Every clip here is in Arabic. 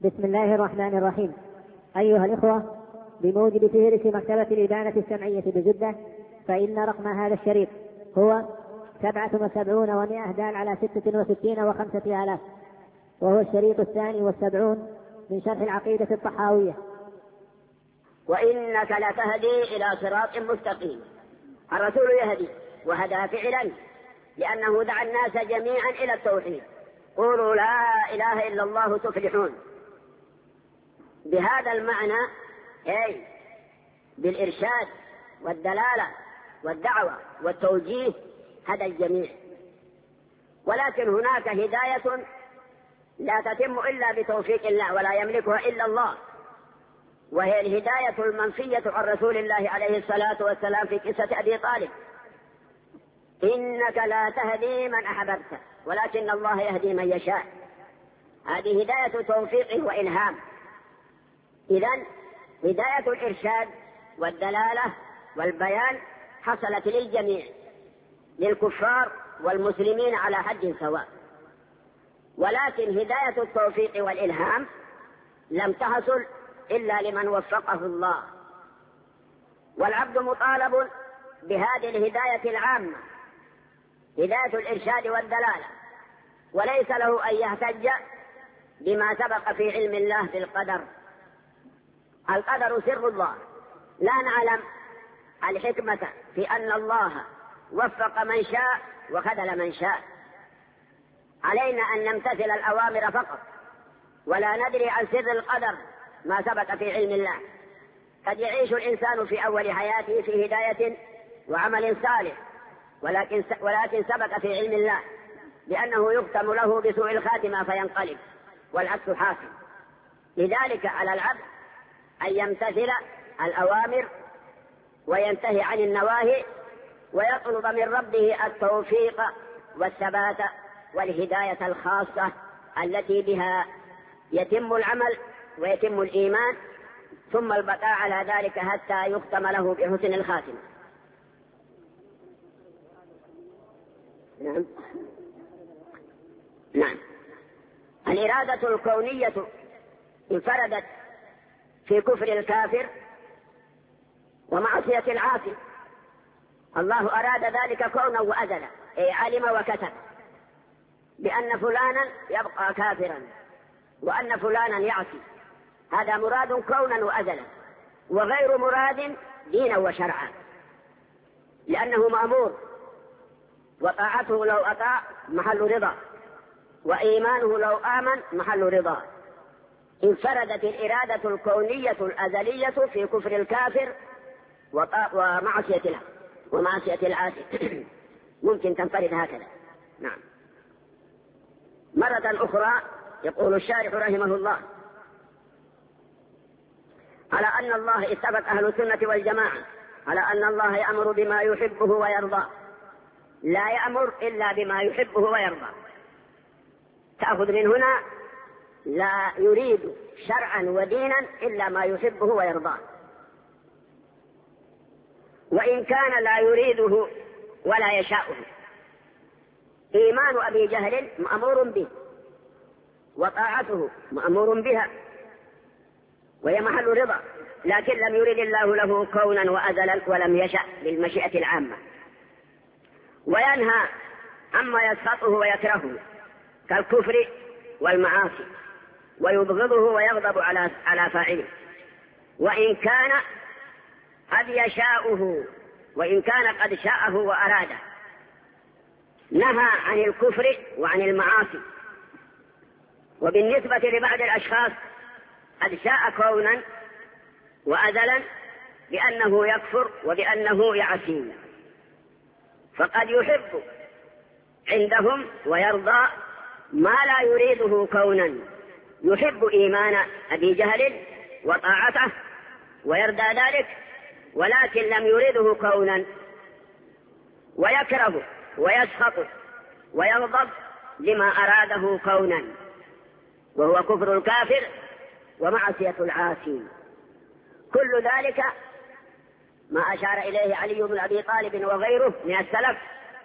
بسم الله الرحمن الرحيم. أيها الإخوة، بموجب فهرس مكتبة الإبانة السمعية بجدة، فإن رقم هذا الشريط هو 77 و100 دال على 66 و5000، وهو الشريط 72 من شرح العقيدة الطحاوية. وإنك لتهدي إلى صراط مستقيم. الرسول يهدي وهدى فعلا، لأنه دعا الناس جميعا إلى التوحيد. قولوا لا إله إلا الله تفلحون. بهذا المعنى أي بالإرشاد والدلالة والدعوة والتوجيه هدى الجميع. ولكن هناك هداية لا تتم إلا بتوفيق الله ولا يملكها إلا الله، وهي الهداية المنفية عن رسول الله عليه الصلاة والسلام في قصة أبي طالب: إنك لا تهدي من أحببت ولكن الله يهدي من يشاء. هذه هداية توفيق وإلهام. إذن هداية الإرشاد والدلالة والبيان حصلت للجميع، للكفار والمسلمين على حد سواء. ولكن هداية التوفيق والإلهام لم تحصل إلا لمن وفقه الله، والعبد مطالب بهذه الهداية العامة، هداية الإرشاد والدلالة، وليس له أن يحتج بما سبق في علم الله في القدر. القدر سر الله، لا نعلم الحكمة في أن الله وفق من شاء وخذل من شاء. علينا أن نمتثل الأوامر فقط، ولا ندري عن سر القدر ما سبق في علم الله. قد يعيش الإنسان في أول حياته في هداية وعمل صالح، ولكن سبق في علم الله لأنه يختم له بسوء الخاتمة فينقلب، والعكس حاصل. لذلك على العبد أن يمتثل الأوامر وينتهي عن النواهي، ويطلب من ربه التوفيق والثبات والهداية الخاصة التي بها يتم العمل ويتم الإيمان، ثم البقاء على ذلك حتى يختم له بحسن الخاتمة. نعم. الإرادة الكونية انفردت في كفر الكافر ومعصية العاصي. الله أراد ذلك كونا وأزلا، أي علم وكتب بأن فلانا يبقى كافرا وأن فلانا يعصي. هذا مراد كونا وأزلا، وغير مراد دينا وشرعا، لأنه مأمور، وطاعته لو أطاع محل رضا، وإيمانه لو آمن محل رضا. انفردت الإرادة الكونية الأزلية في كفر الكافر ومعصية العاصي. ممكن تنفرد هكذا. نعم. مرة أخرى يقول الشارح رحمه الله: على أن الله اتفق أهل السنة والجماعة على أن الله يأمر بما يحبه ويرضى، لا يأمر إلا بما يحبه ويرضى. تأخذ من هنا لا يريد شرعا ودينا إلا ما يحبه ويرضاه، وإن كان لا يريده ولا يشاءه. إيمان أبي جهل مأمور به، وطاعته مأمور بها، وهي محل رضا، لكن لم يرد الله له كونا وأزلا ولم يشأ بالمشيئة العامة. وينهى عما يسخطه ويكرهه كالكفر والمعاصي، ويبغضه ويغضب على فاعله، وإن كان قد يشاءه، وإن كان قد شاءه وأراده. نهى عن الكفر وعن المعاصي. وبالنسبة لبعض الأشخاص قد شاء كونا وأزلا بأنه يكفر وبأنه يعصي، فقد يحب عندهم ويرضى ما لا يريده كونا. يحب إيمان أبي جهل وطاعته ويرضى ذلك، ولكن لم يريده كونا، ويكره ويسخط ويغضب لما أراده كونا، وهو كفر الكافر ومعصية العاصي. كل ذلك ما أشار إليه علي بن أبي طالب وغيره من السلف: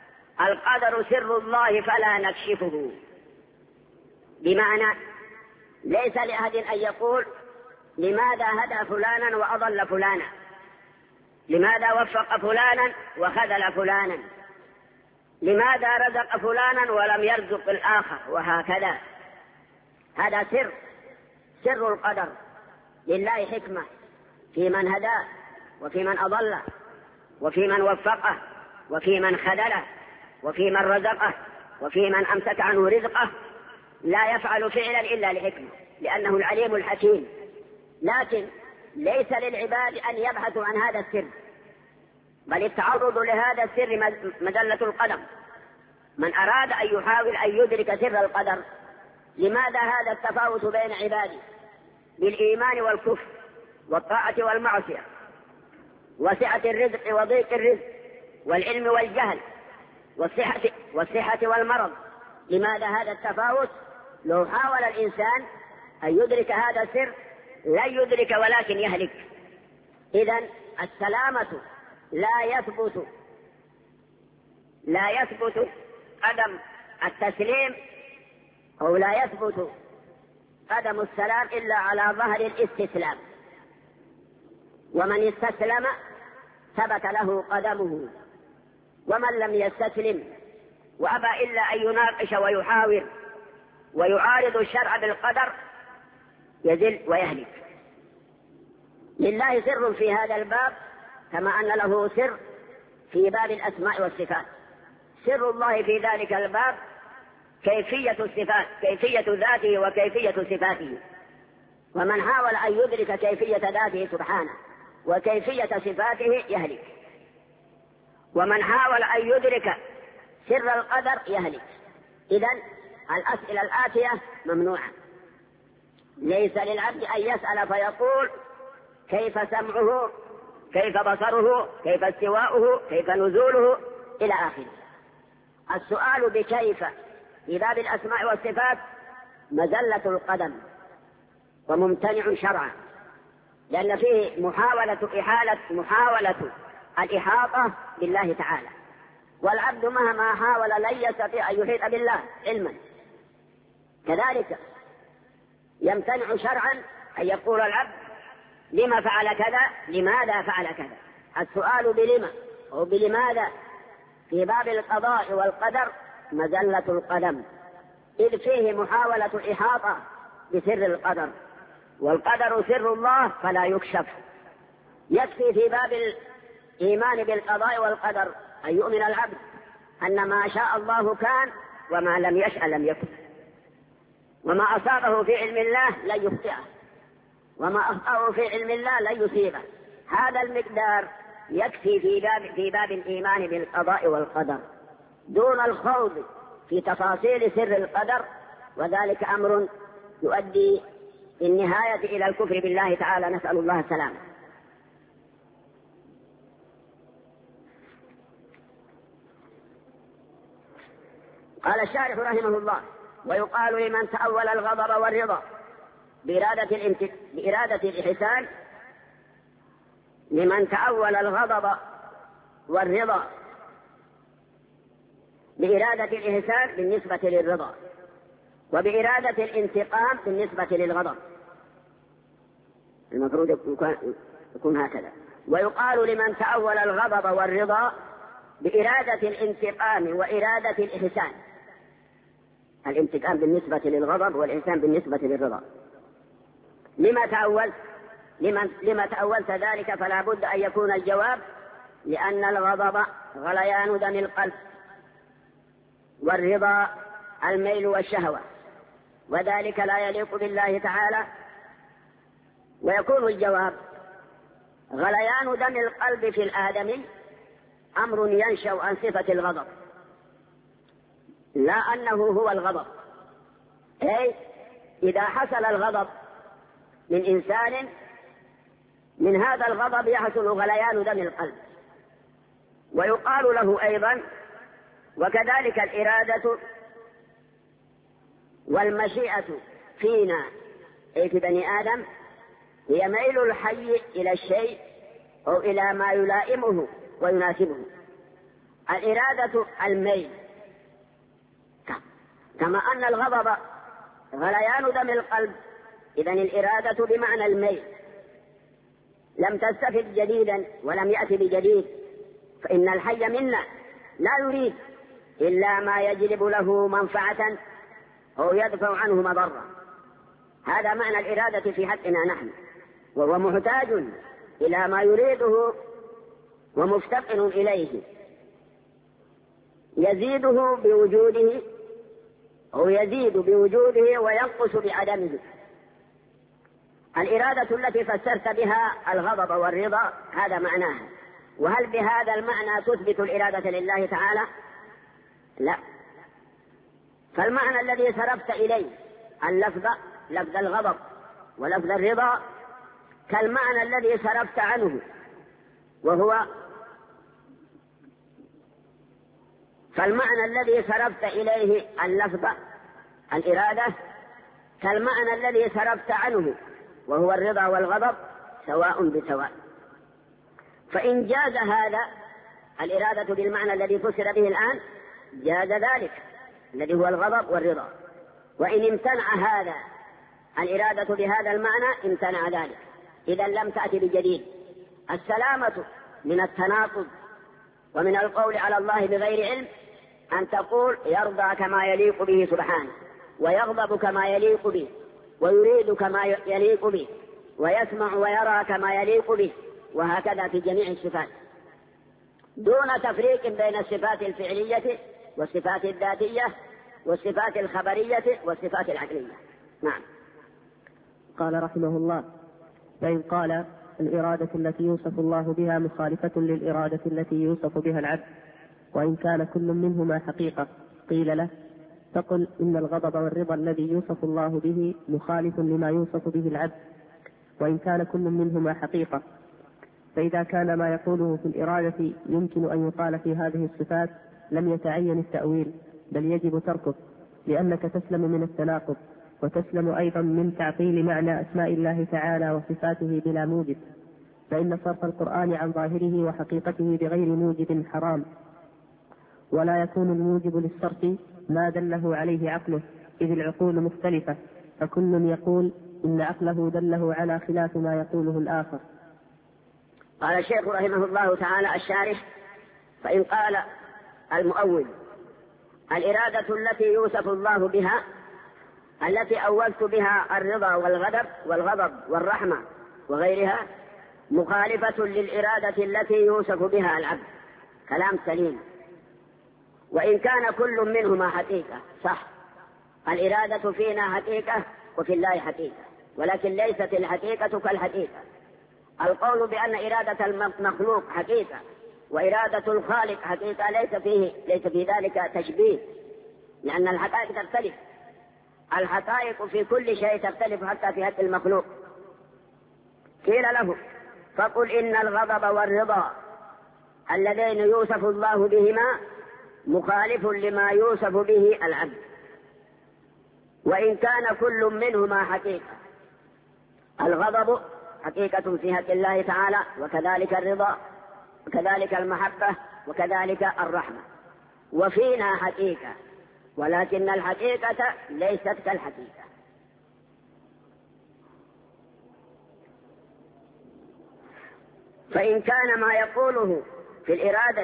القدر سر الله فلا نكشفه. بمعنى ليس لأحد أن يقول لماذا هدى فلانا وأضل فلانا، لماذا وفق فلانا وخذل فلانا، لماذا رزق فلانا ولم يرزق الآخر، وهكذا. هذا سر القدر. لله حكمة في من هداه وفي من أضله وفي من وفقه وفي من خذله وفي من رزقه وفي من أمسك عنه رزقه. لا يفعل فعلا إلا لحكمة، لأنه العليم الحكيم. لكن ليس للعباد أن يبحثوا عن هذا السر، بل التعرض لهذا السر مذلة القدم. من أراد أن يحاول أن يدرك سر القدر، لماذا هذا التفاوت بين عبادي بالإيمان والكفر والطاعة والمعصية، وسعة الرزق وضيق الرزق، والعلم والجهل، والصحة والمرض؟ لماذا هذا التفاوت؟ لو حاول الإنسان أن يدرك هذا السر لا يدرك ولكن يهلك. إذن السلامة لا يثبت قدم التسليم، أو لا يثبت قدم السلام إلا على ظهر الاستسلام. ومن استسلم ثبت له قدمه، ومن لم يستسلم وأبى إلا أن يناقش ويحاور ويعارض الشرع بالقدر يذل ويهلك. لله سر في هذا الباب كما أن له سر في باب الأسماء والصفات. سر الله في ذلك الباب كيفية الصفات، كيفية ذاته وكيفية صفاته. ومن حاول أن يدرك كيفية ذاته سبحانه وكيفية صفاته يهلك، ومن حاول أن يدرك سر القدر يهلك. إذن الأسئلة الآتية ممنوعة. ليس للعبد أن يسأل فيقول كيف سمعه، كيف بصره، كيف استواؤه، كيف نزوله، إلى آخره. السؤال بكيف في باب الأسماء والصفات مزلة القدم وممتنع شرعا، لأن فيه محاولة الإحاطة بالله تعالى، والعبد مهما حاول لن يستطيع أن يحيط بالله علما. كذلك يمتنع شرعا أن يقول العبد لما فعل كذا، لماذا فعل كذا. السؤال بلما أو بلماذا في باب القضاء والقدر مزلة القدم، إذ فيه محاولة الإحاطة بسر القدر، والقدر سر الله فلا يكشف. يكفي في باب الإيمان بالقضاء والقدر أن يؤمن العبد أن ما شاء الله كان وما لم يشأ لم يكن، وما أصابه في علم الله لن يخطئه، وما أخطأه في علم الله لن يصيبه. هذا المقدار يكفي في باب الإيمان بالقضاء والقدر، دون الخوض في تفاصيل سر القدر، وذلك أمر يؤدي في النهاية إلى الكفر بالله تعالى، نسأل الله السلامة. قال الشارح رحمه الله: ويقال لمن تأول الغضب والرضا بإرادة الإحسان، لمن تأول الغضب والرضا بإرادة الإحسان بالنسبة للرضا، وبإرادة الانتقام بالنسبة للغضب. المفروض يكون هكذا. ويقال لمن تأول الغضب والرضا بإرادة الانتقام وإرادة الإحسان، الانتقام بالنسبة للغضب والإحسان بالنسبة للرضا. لما تأولت ذلك؟ فلا بد أن يكون الجواب لأن الغضب غليان دم القلب، والرضا الميل والشهوة، وذلك لا يليق بالله تعالى. ويكون الجواب غليان دم القلب في الآدمي أمر ينشأ عن صفة الغضب، لا أنه هو الغضب. أي إذا حصل الغضب من إنسان، من هذا الغضب يحصل غليان دم القلب. ويقال له أيضا وكذلك الإرادة والمشيئة فينا، أي في بني آدم، هي ميل الحي إلى الشيء أو إلى ما يلائمه ويناسبه. الإرادة الميل، كما أن الغضب غليان دم القلب إذن الإرادة بمعنى الميل، لم تستفد جديدا ولم يأتي بجديد، فإن الحي منا لا يريد إلا ما يجلب له منفعة أو يدفع عنه مضرة. هذا معنى الإرادة في حقنا نحن، وهو محتاج إلى ما يريده ومفتقر إليه، يزيده بوجوده أو يزيد بوجوده وينقص بعدمه. الإرادة التي فسرت بها الغضب والرضا هذا معناها. وهل بهذا المعنى تثبت الإرادة لله تعالى؟ لا. فالمعنى الذي صرفت إليه اللفظ، لفظ الغضب ولفظ الرضا، كالمعنى الذي صرفت عنه، وهو فالمعنى الذي صرفت إليه اللفظ الإرادة كالمعنى الذي صرفت عنه وهو الرضا والغضب سواء بسواء. فإن جاز هذا الإرادة بالمعنى الذي فسر به الآن جاز ذلك الذي هو الغضب والرضا، وإن امتنع هذا الإرادة بهذا المعنى امتنع ذلك، إذا لم تأتي بجديد. السلامة من التناقض ومن القول على الله بغير علم أن تقول يرضى كما يليق به سبحانه، ويغضب كما يليق به، ويريد كما يليق به، ويسمع ويرى كما يليق به، وهكذا في جميع الصفات، دون تفريق بين الصفات الفعلية والصفات الذاتية والصفات الخبرية والصفات العقلية. نعم. قال رحمه الله: فإن قال الإرادة التي يوصف الله بها مخالفة للإرادة التي يوصف بها العبد، وإن كان كل منهما حقيقة، قيل له: فقل إن الغضب والرضا الذي يوصف الله به مخالف لما يوصف به العبد، وإن كان كل منهما حقيقة. فإذا كان ما يقوله في الإرادة يمكن أن يقال في هذه الصفات لم يتعين التأويل، بل يجب تركه، لأنك تسلم من التناقض، وتسلم أيضا من تعطيل معنى أسماء الله تعالى وصفاته بلا موجب، فإن صرف القرآن عن ظاهره وحقيقته بغير موجب حرام، ولا يكون الموجب للصرف ما دله عليه عقله، إذ العقول مختلفة، فكل يقول إن عقله دله على خلاف ما يقوله الآخر. قال الشيخ رحمه الله تعالى الشارح: فإن قال المؤول الإرادة التي يوصف الله بها التي أولت بها الرضا والغضب والرحمة وغيرها مخالفة للإرادة التي يوصف بها العبد، كلام سليم. وإن كان كل منهما حقيقة، صح، الإرادة فينا حقيقة وفي الله حقيقة، ولكن ليست الحقيقة كالحقيقة. القول بأن إرادة المخلوق حقيقة وإرادة الخالق حقيقة ليس في ذلك تشبيه، لأن الحقائق تختلف. الحقائق في كل شيء تختلف حتى في حق المخلوق. قيل له: فقل إن الغضب والرضا اللذين يوصف الله بهما مخالف لما يوصف به العبد، وإن كان كل منهما حقيقة. الغضب حقيقة في حق الله تعالى، وكذلك الرضا، وكذلك المحبة، وكذلك الرحمة، وفينا حقيقة، ولكن الحقيقة ليست كالحقيقة. فإن كان ما يقوله في الإرادة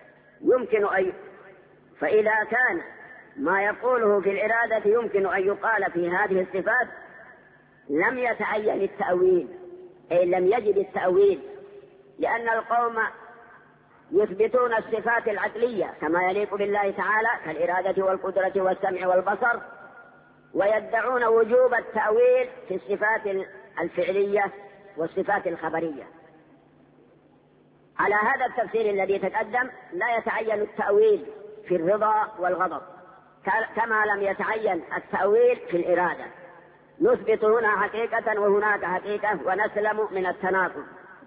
فإذا كان ما يقوله في الإرادة يمكن أن يقال في هذه الصفات لم يتعين التأويل، أي لم يجب التأويل، لأن القوم يثبتون الصفات العقلية كما يليق بالله تعالى كالإرادة والقدرة والسمع والبصر، ويدعون وجوب التأويل في الصفات الفعلية والصفات الخبرية. على هذا التفسير الذي تقدم لا يتعين التأويل في الرضا والغضب، كما لم يتعين التأويل في الإرادة. نثبت هنا حقيقة وهناك حقيقة، ونسلم من التناقض،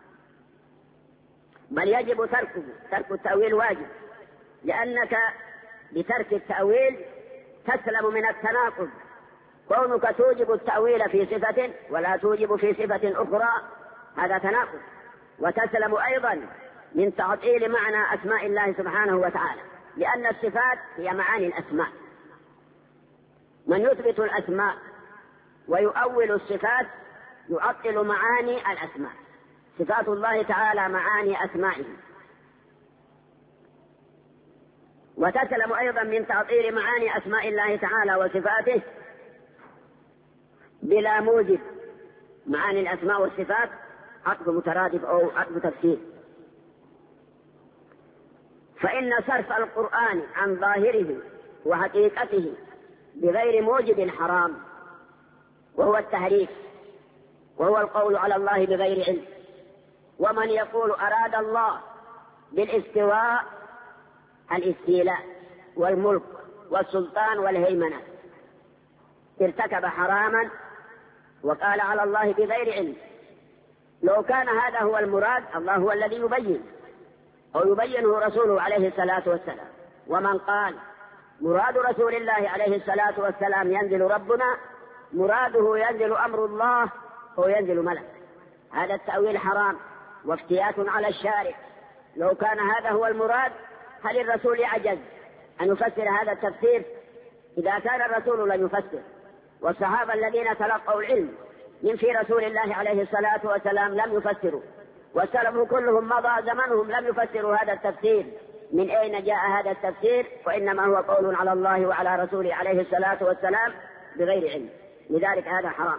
بل يجب تركه. ترك التأويل واجب، لأنك بترك التأويل تسلم من التناقض. كونك توجب التأويل في صفة ولا توجب في صفة أخرى هذا تناقض، وتسلم أيضا من تعطيل معنى أسماء الله سبحانه وتعالى، لأن الصفات هي معاني الأسماء. من يثبت الأسماء ويؤول الصفات يعطل معاني الأسماء. صفات الله تعالى معاني أسمائه، وتسلم أيضا من تعطيل معاني أسماء الله تعالى وصفاته بلا موجب. معاني الأسماء والصفات عطف مترادف أو عطف تفسير. فإن صرف القرآن عن ظاهره وحقيقته بغير موجب حرام، وهو التحريف، وهو القول على الله بغير علم. ومن يقول أراد الله بالاستواء الاستيلاء والملك والسلطان والهيمنة ارتكب حراما وقال على الله بغير علم. لو كان هذا هو المراد، الله هو الذي يبين أو يبينه رسوله عليه الصلاة والسلام. ومن قال مراد رسول الله عليه الصلاة والسلام ينزل ربنا، مراده ينزل أمر الله أو ينزل ملك، هذا التأويل حرام وافتيات على الشارع. لو كان هذا هو المراد، هل الرسول يعجز أن يفسر هذا التفسير؟ إذا كان الرسول لن يفسر، والصحابة الذين تلقوا العلم من في رسول الله عليه الصلاة والسلام لم يفسروا، والسلف كلهم مضى زمنهم لم يفسروا هذا التفسير. من أين جاء هذا التفسير؟ وإنما هو قول على الله وعلى رسوله عليه الصلاة والسلام بغير علم. لذلك هذا حرام.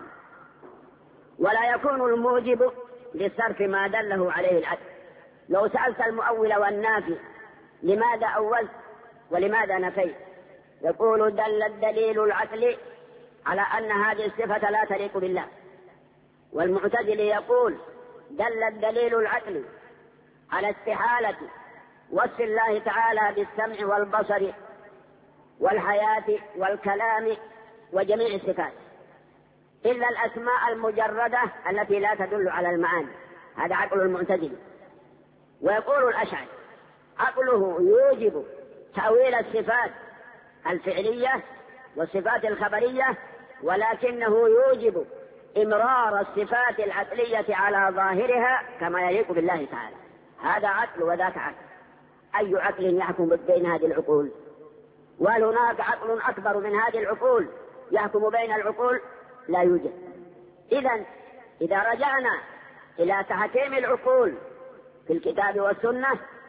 ولا يكون الموجب للصرف ما دله عليه العدل. لو سألت المؤول والنافي لماذا أولت ولماذا نفيت، يقول دل الدليل العقلي على أن هذه الصفة لا تليق بالله. والمعتزلي يقول دل الدليل العقلي على استحالة وصف الله تعالى بالسمع والبصر والحياة والكلام وجميع الصفات إلا الأسماء المجردة التي لا تدل على المعاني. هذا عقل المعتزلي. ويقول الأشعري عقله يوجب تأويل الصفات الفعلية والصفات الخبرية، ولكنه يوجب إمرار الصفات العقلية على ظاهرها كما يليق بالله تعالى. هذا عقل وذاك عقل. أي عقل يحكم بين هذه العقول؟ وهل هناك عقل أكبر من هذه العقول يحكم بين العقول؟ لا يوجد. إذا رجعنا إلى تحكيم العقول في الكتاب والسنة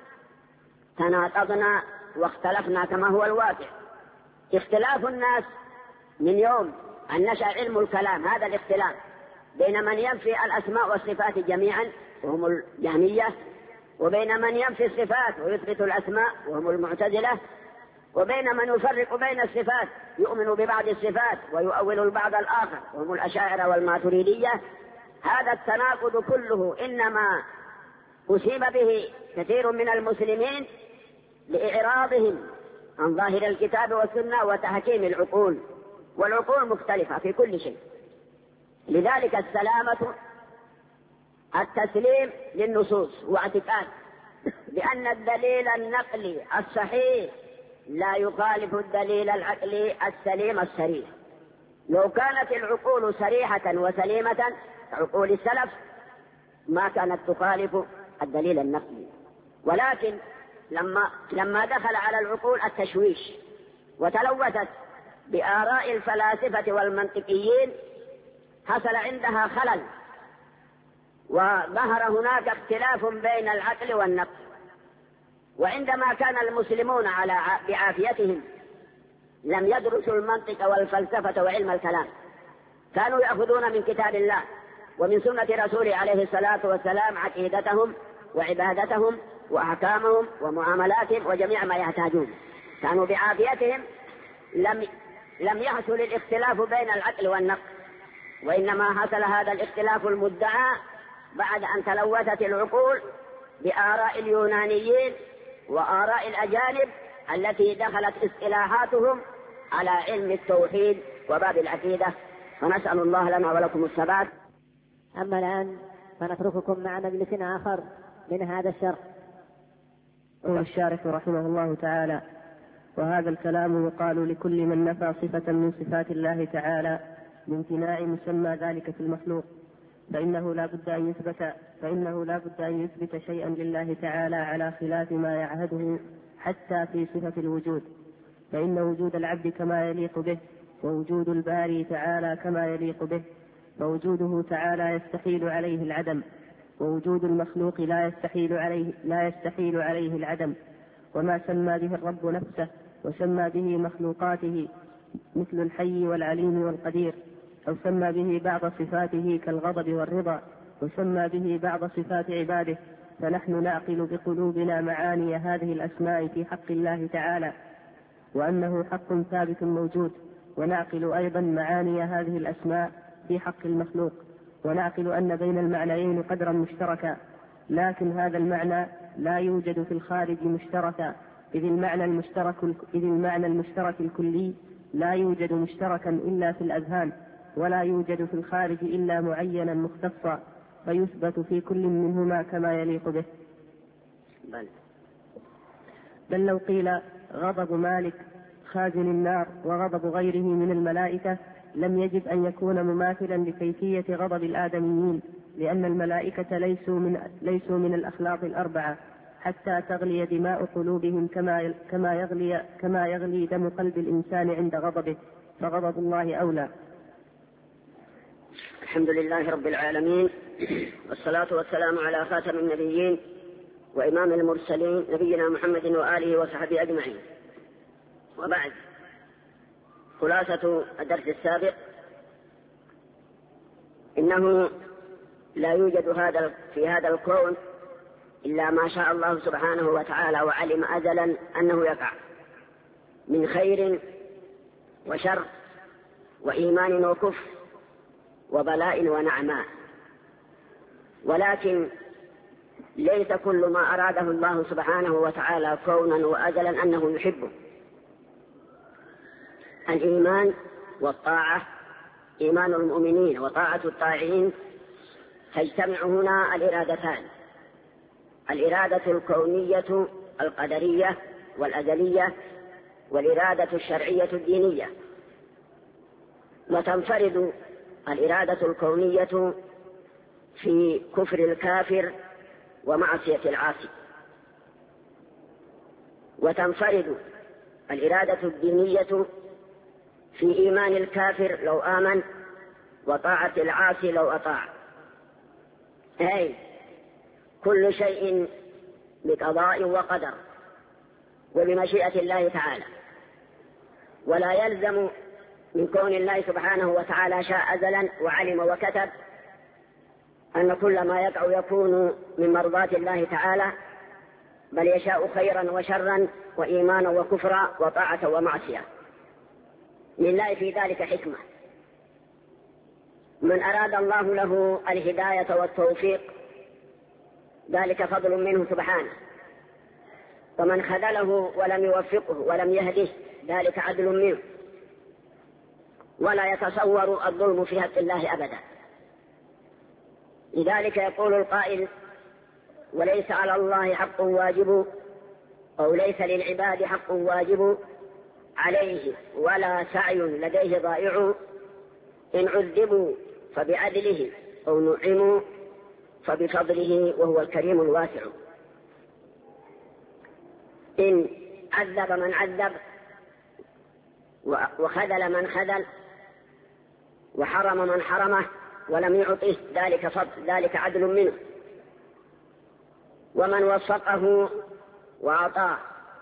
تناقضنا واختلفنا كما هو الواقع. اختلاف الناس من يوم أن نشأ علم الكلام، هذا الاختلاف بين من ينفي الأسماء والصفات جميعا وهم الجهمية، وبين من ينفي الصفات ويثبت الأسماء وهم المعتزلة، وبين من يفرق بين الصفات يؤمن ببعض الصفات ويؤول البعض الآخر وهم الأشاعرة والماتريدية. هذا التناقض كله إنما أصيب به كثير من المسلمين لإعراضهم عن ظاهر الكتاب والسنة وتحكيم العقول، والعقول مختلفة في كل شيء. لذلك السلامة التسليم للنصوص واعتقاد بأن الدليل النقلي الصحيح لا يخالف الدليل العقلي السليم الصريح. لو كانت العقول صريحة وسليمة عقول السلف ما كانت تخالف الدليل النقلي، ولكن لما دخل على العقول التشويش وتلوثت بآراء الفلاسفة والمنطقيين حصل عندها خلل، وظهر هناك اختلاف بين العقل والنقل. وعندما كان المسلمون بعافيتهم لم يدرسوا المنطق والفلسفة وعلم الكلام، كانوا يأخذون من كتاب الله ومن سنة رسوله عليه الصلاة والسلام عقيدتهم وعبادتهم وأحكامهم ومعاملاتهم وجميع ما يحتاجون. كانوا بعافيتهم لم يحصل الاختلاف بين العقل والنقل، وإنما حصل هذا الاختلاف المدعى بعد أن تلوثت العقول بآراء اليونانيين وآراء الأجانب التي دخلت اصطلاحاتهم على علم التوحيد وباب العقيدة. فنسأل الله لنا ولكم الثبات. أما الآن فنترككم مع مجلس آخر من هذا الشرح. الشارح رحمه الله تعالى: وهذا الكلام يقال لكل من نفى صفة من صفات الله تعالى بامتناع مسمى ذلك في المخلوق، فإنه لا بد أن يثبت شيئا لله تعالى على خلاف ما يعهده حتى في صفة الوجود، فإن وجود العبد كما يليق به ووجود الباري تعالى كما يليق به، فوجوده تعالى يستحيل عليه العدم، ووجود المخلوق لا يستحيل عليه العدم. وما سمى به الرب نفسه وسمى به مخلوقاته مثل الحي والعليم والقدير، أو سمى به بعض صفاته كالغضب والرضا، وسمى به بعض صفات عباده، فنحن نعقل بقلوبنا معاني هذه الأسماء في حق الله تعالى، وأنه حق ثابت موجود، ونعقل أيضا معاني هذه الأسماء في حق المخلوق، ونعقل أن بين المعنيين قدرا مشتركا، لكن هذا المعنى لا يوجد في الخارج مشتركا، إذ المعنى المشترك الكلي لا يوجد مشتركا إلا في الأذهان، ولا يوجد في الخارج إلا معينا مختصا، فيثبت في كل منهما كما يليق به. بل لو قيل غضب مالك خازن النار وغضب غيره من الملائكة لم يجب أن يكون مماثلا لكيفية غضب الآدميين، لأن الملائكة ليسوا من الأخلاق الأربعة حتى تغلي دماء قلوبهم كما يغلي دم قلب الإنسان عند غضبه، فغضب الله أولى. الحمد لله رب العالمين، والصلاة والسلام على خاتم النبيين وإمام المرسلين نبينا محمد وآله وصحبه أجمعين. وبعد، خلاصة الدرس السابق: إنه لا يوجد في هذا الكون إلا ما شاء الله سبحانه وتعالى وعلم أزلا أنه يقع من خير وشر وإيمان وكفر وبلاء ونعماء، ولكن ليس كل ما أراده الله سبحانه وتعالى كونا وأزلا أنه يحبه. الإيمان والطاعة، إيمان المؤمنين وطاعة الطاعين، تجتمع هنا الإرادتان: الإرادة الكونية القدرية والأزلية، والإرادة الشرعية الدينية. وتنفرد الإرادة الكونية في كفر الكافر ومعصية العاصي، وتنفرد الإرادة الدينية في إيمان الكافر لو آمن وطاعة العاصي لو أطاع. أي كل شيء بقضاء وقدر وبمشيئة الله تعالى، ولا يلزم من كون الله سبحانه وتعالى شاء أزلا وعلم وكتب أن كل ما يقع يكون من مرضاة الله تعالى، بل يشاء خيرا وشرا وإيمانا وكفرا وطاعة ومعصية. لله في ذلك حكمة. من أراد الله له الهداية والتوفيق ذلك فضل منه سبحانه، ومن خذله ولم يوفقه ولم يهده ذلك عدل منه، ولا يتصور الظلم في حق الله أبدا. لذلك يقول القائل: وليس على الله حق واجب، أو ليس للعباد حق واجب عليه ولا سعي لديه ضائع، إن عذبوا فبعدله أو نعموا فبفضله وهو الكريم الواسع. إن عذب من عذب وخذل من خذل وحرم من حرمه ولم يعطه ذلك فضل، ذلك عدل منه. ومن وفقه وأعطاه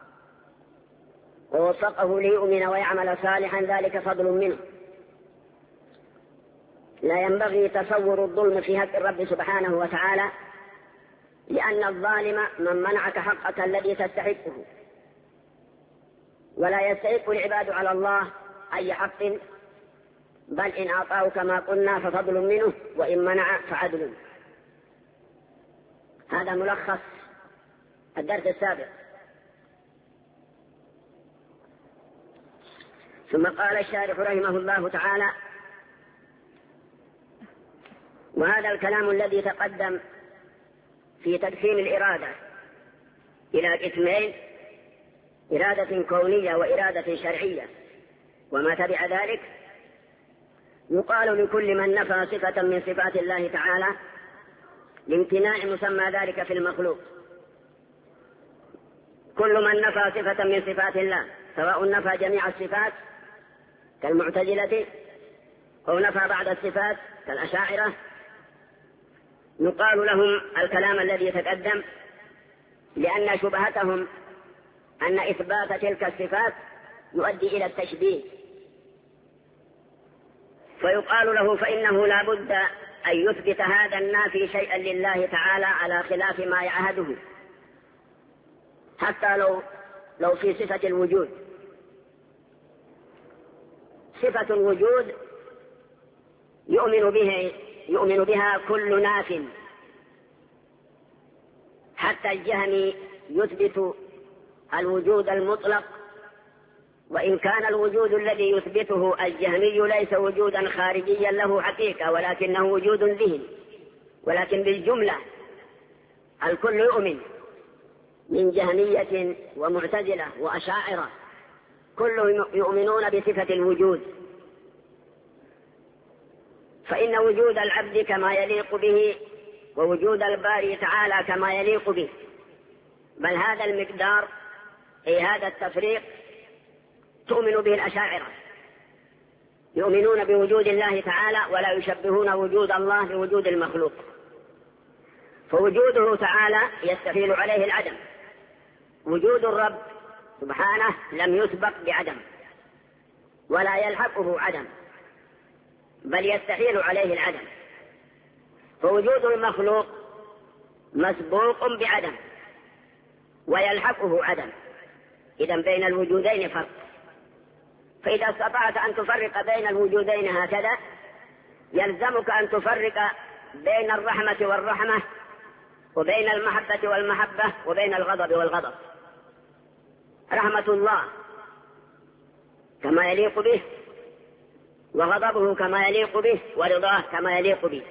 ووفقه ليؤمن ويعمل صالحا ذلك فضل منه. لا ينبغي تصور الظلم في حق الرب سبحانه وتعالى، لأن الظالم من منعك حقك الذي تستحقه، ولا يستحق العباد على الله أي حق، بل إن أعطاه كما قلنا ففضل منه، وإن منع فعدل. هذا ملخص الدرس السابق. ثم قال الشارح رحمه الله تعالى: وهذا الكلام الذي تقدم في تقسيم الإرادة إلى قسمين: إرادة كونية وإرادة شرعية، وما تبع ذلك يقال لكل من نفى صفة من صفات الله تعالى لامتناع مسمى ذلك في المخلوق. كل من نفى صفة من صفات الله، سواء نفى جميع الصفات كالمعتزلة أو نفى بعض الصفات كالأشاعرة يقال لهم الكلام الذي يتقدم، لأن شبهتهم أن إثبات تلك الصفات يؤدي إلى التشبيه، فيقال له فإنه لا بد أن يثبت هذا النافي شيئا لله تعالى على خلاف ما يعهده، حتى لو في صفة الوجود. صفة الوجود يؤمن بها كل ناف، حتى الجهمي يثبت الوجود المطلق، وإن كان الوجود الذي يثبته الجهمي ليس وجودا خارجيا له حقيقة، ولكنه وجود ذهني. ولكن بالجملة الكل يؤمن، من جهمية ومعتزلة وأشاعرة، كلهم يؤمنون بصفة الوجود. فإن وجود العبد كما يليق به، ووجود الباري تعالى كما يليق به، بل هذا المقدار أي هذا التفريق تؤمن به الأشاعرة، يؤمنون بوجود الله تعالى ولا يشبهون وجود الله بوجود المخلوق، فوجوده تعالى يستحيل عليه العدم. وجود الرب سبحانه لم يسبق بعدم ولا يلحقه عدم، بل يستحيل عليه العدم. فوجود المخلوق مسبوق بعدم ويلحقه عدم، إذن بين الوجودين فرق. فإذا استطعت أن تفرق بين الوجودين هكذا يلزمك أن تفرق بين الرحمة والرحمة، وبين المحبة والمحبة، وبين الغضب والغضب. رحمة الله كما يليق به، وغضبه كما يليق به، ورضاه كما يليق به.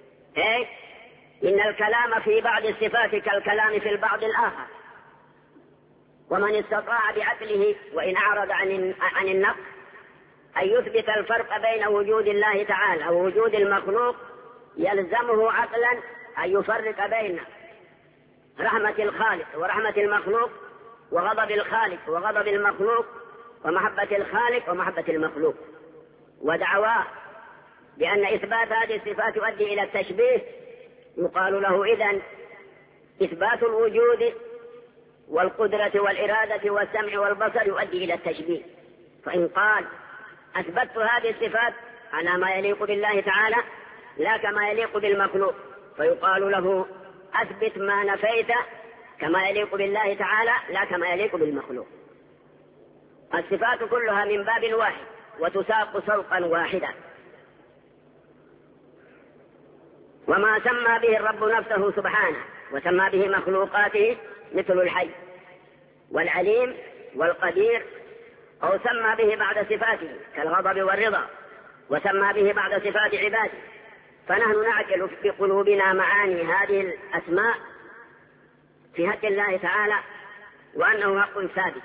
إن الكلام في بعض الصفات كالكلام في البعض الآخر، ومن استطاع بعقله وإن أعرض عن النقص أن يثبت الفرق بين وجود الله تعالى ووجود المخلوق يلزمه عقلا أن يفرق بين رحمة الخالق ورحمة المخلوق، وغضب الخالق وغضب المخلوق، ومحبة الخالق ومحبة المخلوق. ودعواه بأن إثبات هذه الصفات يؤدي إلى التشبيه يقال له إذن إثبات الوجود والقدرة والإرادة والسمع والبصر يؤدي إلى التشبيه. فإن قال أثبتت هذه الصفات على ما يليق بالله تعالى لا كما يليق بالمخلوق، فيقال له أثبت ما نفيت كما يليق بالله تعالى لا كما يليق بالمخلوق. الصفات كلها من باب واحد وتساق سوقا واحدا. وما سمى به الرب نفسه سبحانه وسمى به مخلوقاته مثل الحي والعليم والقدير، أو سمى به بعد صفاته كالغضب والرضا، وسمى به بعد صفات عباده، فنحن نعقل في قلوبنا معاني هذه الأسماء في حق الله تعالى، وأنه حق ثابت،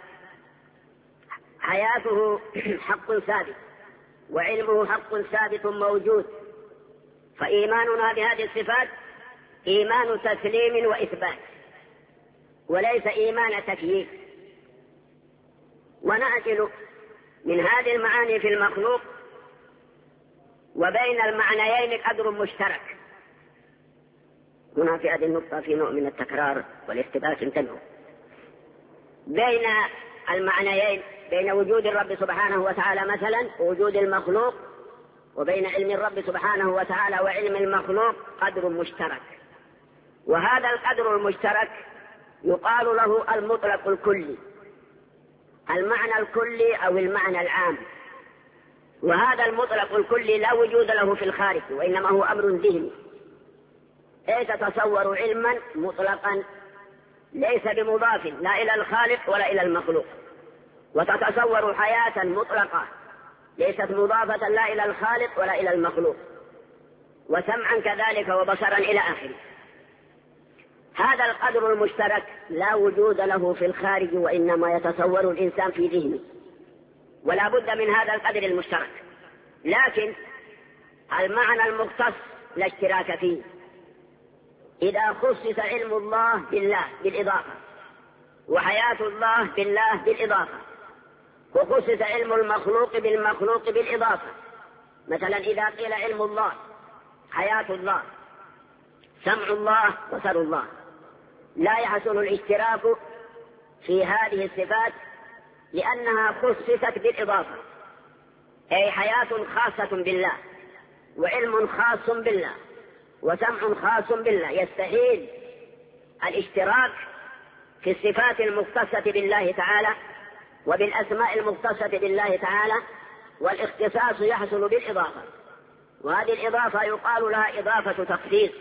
حياته حق ثابت، وعلمه حق ثابت موجود. فإيماننا بهذه الصفات إيمان تسليم وإثبات، وليس إيمان تكييف. ونعقل من هذه المعاني في المخلوق وبين المعنيين قدر مشترك. هنا في هذه النقطة في نوع من التكرار والاقتباس انتبهوا. بين المعنيين، بين وجود الرب سبحانه وتعالى مثلا ووجود المخلوق، وبين علم الرب سبحانه وتعالى وعلم المخلوق قدر مشترك، وهذا القدر المشترك يقال له المطلق الكلي، المعنى الكلي أو المعنى العام. وهذا المطلق الكلي لا وجود له في الخارج، وإنما هو أمر ذهني. تتصور علما مطلقا ليس بمضاف لا إلى الخالق ولا إلى المخلوق، وتتصور حياة مطلقة ليست مضافة لا إلى الخالق ولا إلى المخلوق، وسمعا كذلك وبصرا إلى آخره. هذا القدر المشترك لا وجود له في الخارج، وإنما يتصور الإنسان في ذهنه، ولا بد من هذا القدر المشترك. لكن المعنى المختص لا اشتراك فيه، إذا خصص علم الله بالله بالإضافة، وحياة الله بالله بالإضافة، وخصص علم المخلوق بالمخلوق بالإضافة. مثلا إذا قيل علم الله، حياة الله، سمع الله، بصر الله، لا يحصل الاشتراك في هذه الصفات لأنها خصصت بالإضافة، أي حياة خاصة بالله، وعلم خاص بالله، وسمع خاص بالله. يستحيل الاشتراك في الصفات المختصة بالله تعالى وبالأسماء المختصة بالله تعالى، والاختصاص يحصل بالإضافة، وهذه الإضافة يقال لها إضافة تخصيص.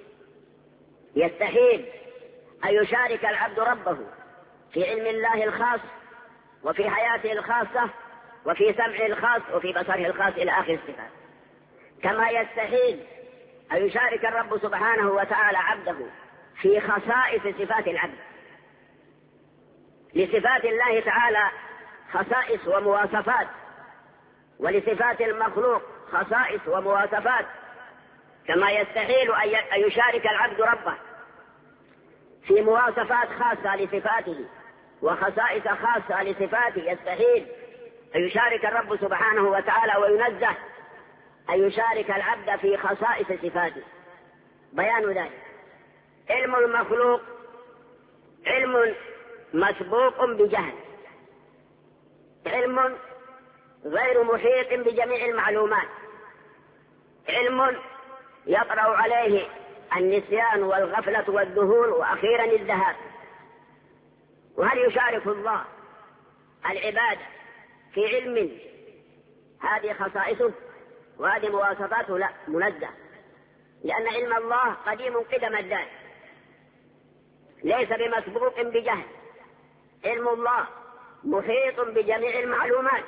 يستحيل أن يشارك العبد ربه في علم الله الخاص، وفي حياته الخاصة، وفي سمعه الخاص، وفي بصره الخاص إلى آخر الصفات. كما يستحيل أن يشارك الرب سبحانه وتعالى عبده في خصائص صفات العبد. لصفات الله تعالى خصائص ومواصفات، ولصفات المخلوق خصائص ومواصفات. كما يستحيل أن يشارك العبد ربه في مواصفات خاصة لصفاته وخصائص خاصة لصفاته. يستحيل أن يشارك الرب سبحانه وتعالى وينزه أن يشارك العبد في خصائص صفاته. بيان ذلك: علم المخلوق علم مسبوق بجهل، علم غير محيط بجميع المعلومات، علم يطرأ عليه النسيان والغفلة والذهول وأخيرا الذهاب. وهل يشارك الله العباد في علم هذه خصائصه وهذه مواصفاته؟ لا، منزه، لأن علم الله قديم قدم الذات، ليس بمسبوق بجهل. علم الله محيط بجميع المعلومات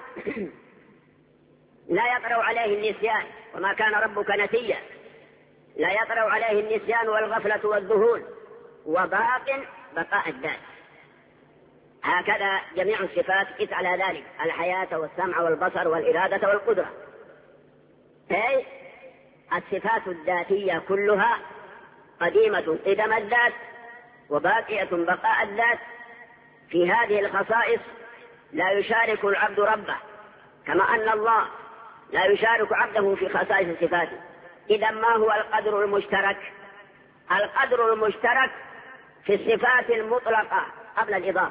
لا يطرأ عليه النسيان، وما كان ربك نسيا، لا يطرأ عليه النسيان والغفلة والذهول، وباق بقاء الذات. هكذا جميع الصفات قس على ذلك: الحياة والسمع والبصر والإرادة والقدرة. أي الصفات الذاتية كلها قديمة قدم الذات وباقية بقاء الذات. في هذه الخصائص لا يشارك العبد ربه، كما أن الله لا يشارك عبده في خصائص صفاته. إذا ما هو القدر المشترك؟ القدر المشترك في الصفات المطلقة قبل الإضافة،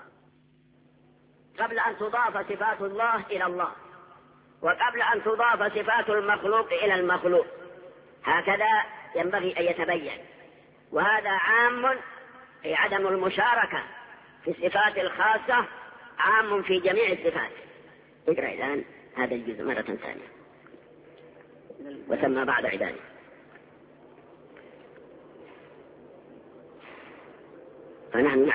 قبل أن تضاف صفات الله إلى الله، وقبل أن تضاف صفات المخلوق إلى المخلوق. هكذا ينبغي أن يتبين. وهذا عام في عدم المشاركة في الصفات الخاصة، عام في جميع الصفات. اقرأ الآن هذا الجزء مرة ثانية: وسمى بعد عباده. فنحن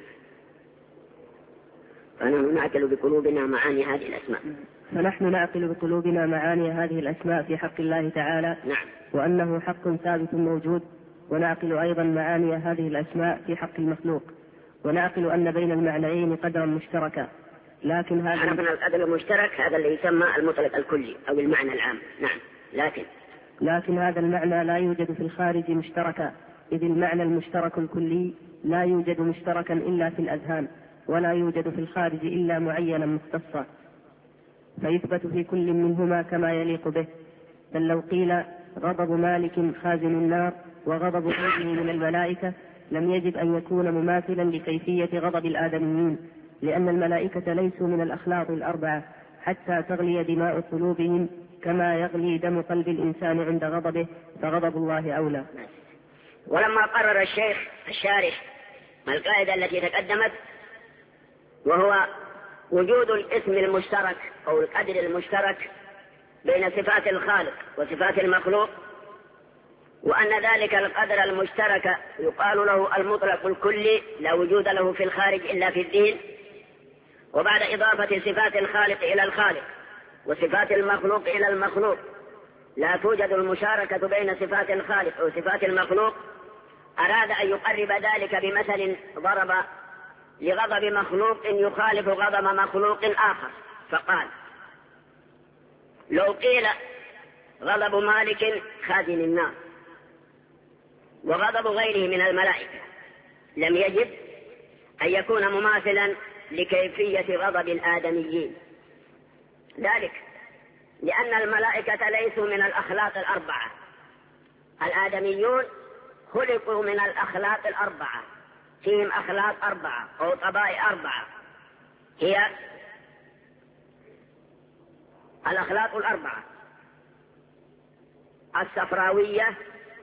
نعقل بقلوبنا معاني هذه الأسماء. فنحن نعقل بقلوبنا معاني هذه الأسماء في حق الله تعالى. نعم. وأنه حق ثابت موجود. ونعقل أيضا معاني هذه الأسماء في حق المخلوق. ونعقل أن بين المعنيين قدرا مشتركا، لكن هذا عرفنا القدر المشترك، هذا اللي يسمى المطلق الكلي أو المعنى العام. نعم. لكن هذا المعنى لا يوجد في الخارج مشتركا، إذ المعنى المشترك الكلي لا يوجد مشتركا إلا في الأذهان، ولا يوجد في الخارج إلا معينا مختصا، فيثبت في كل منهما كما يليق به. بل لو قيل غضب مالك خازن النار وغضب غيره من الملائكة لم يجب أن يكون مماثلا لكيفية غضب الآدميين، لأن الملائكة ليسوا من الأخلاق الأربعة حتى تغلي دماء قلوبهم كما يغلي دم قلب الإنسان عند غضبه، فغضب الله أولى. ولما قرر الشيخ الشارح القاعدة التي تقدمت، وهو وجود الاسم المشترك أو القدر المشترك بين صفات الخالق وصفات المخلوق، وأن ذلك القدر المشترك يقال له المطلق الكلي لا وجود له في الخارج إلا في الذهن. وبعد إضافة صفات الخالق إلى الخالق وصفات المخلوق إلى المخلوق لا توجد المشاركة بين صفات الخالق وصفات المخلوق، أراد أن يقرب ذلك بمثل ضرب لغضب مخلوق يخالف غضب مخلوق آخر، فقال: لو قيل غضب مالك خازن النار وغضب غيره من الملائكة لم يجب أن يكون مماثلا لكيفية غضب الآدميين، ذلك لأن الملائكة ليسوا من الأخلاق الأربعة. الآدميون خلقوا من الأخلاق الأربعة، فيهم أخلاق أربعة أو طبائع أربعة، هي الأخلاق الأربعة: الصفراوية،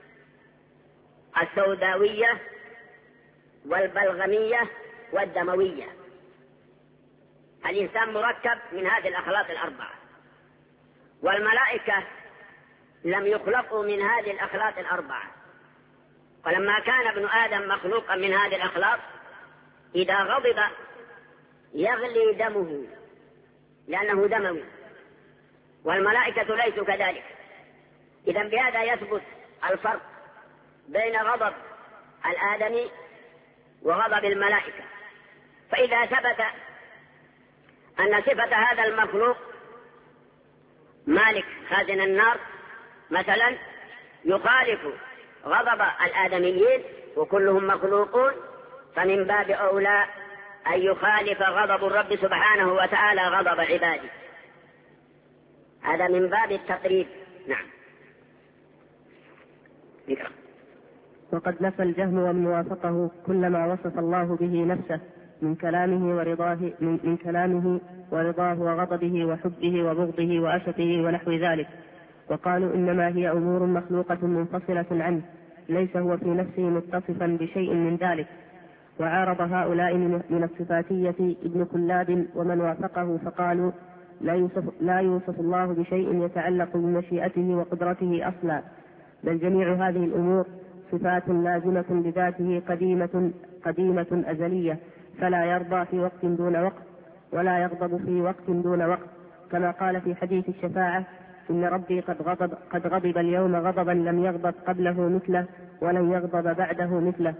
السوداوية، والبلغمية، والدموية. الإنسان مركب من هذه الأخلاق الأربعة، والملائكة لم يخلقوا من هذه الأخلاق الأربعة. ولما كان ابن آدم مخلوقا من هذه الأخلاق، إذا غضب يغلي دمه لأنه دموي، والملائكة ليسوا كذلك. إذن بهذا يثبت الفرق بين غضب الآدمي وغضب الملائكة. فإذا ثبت أن صفة هذا المخلوق مالك خازن النار مثلا يخالف غضب الآدميين وكلهم مخلوقون، فمن باب أولى أن يخالف غضب الرب سبحانه وتعالى غضب عباده. هذا من باب التقريب. نعم. وقد نفى الجهم ومن وافقه كل ما وصف الله به نفسه من كلامه ورضاه وغضبه وحبه وبغضه وأسفه ونحو ذلك، وقالوا إنما هي أمور مخلوقة منفصلة عنه، ليس هو في نفسه متصفا بشيء من ذلك. وعارض هؤلاء من الصفاتية ابن كلاب ومن وافقه فقالوا لا يوصف الله بشيء يتعلق بمشيئته وقدرته أصلا، بل جميع هذه الأمور صفات لازمة لذاته قديمة أزلية، فلا يرضى في وقت دون وقت ولا يغضب في وقت دون وقت، كما قال في حديث الشفاعة: إن ربي قد غضب اليوم غضبا لم يغضب قبله مثله ولن يغضب بعده مثله.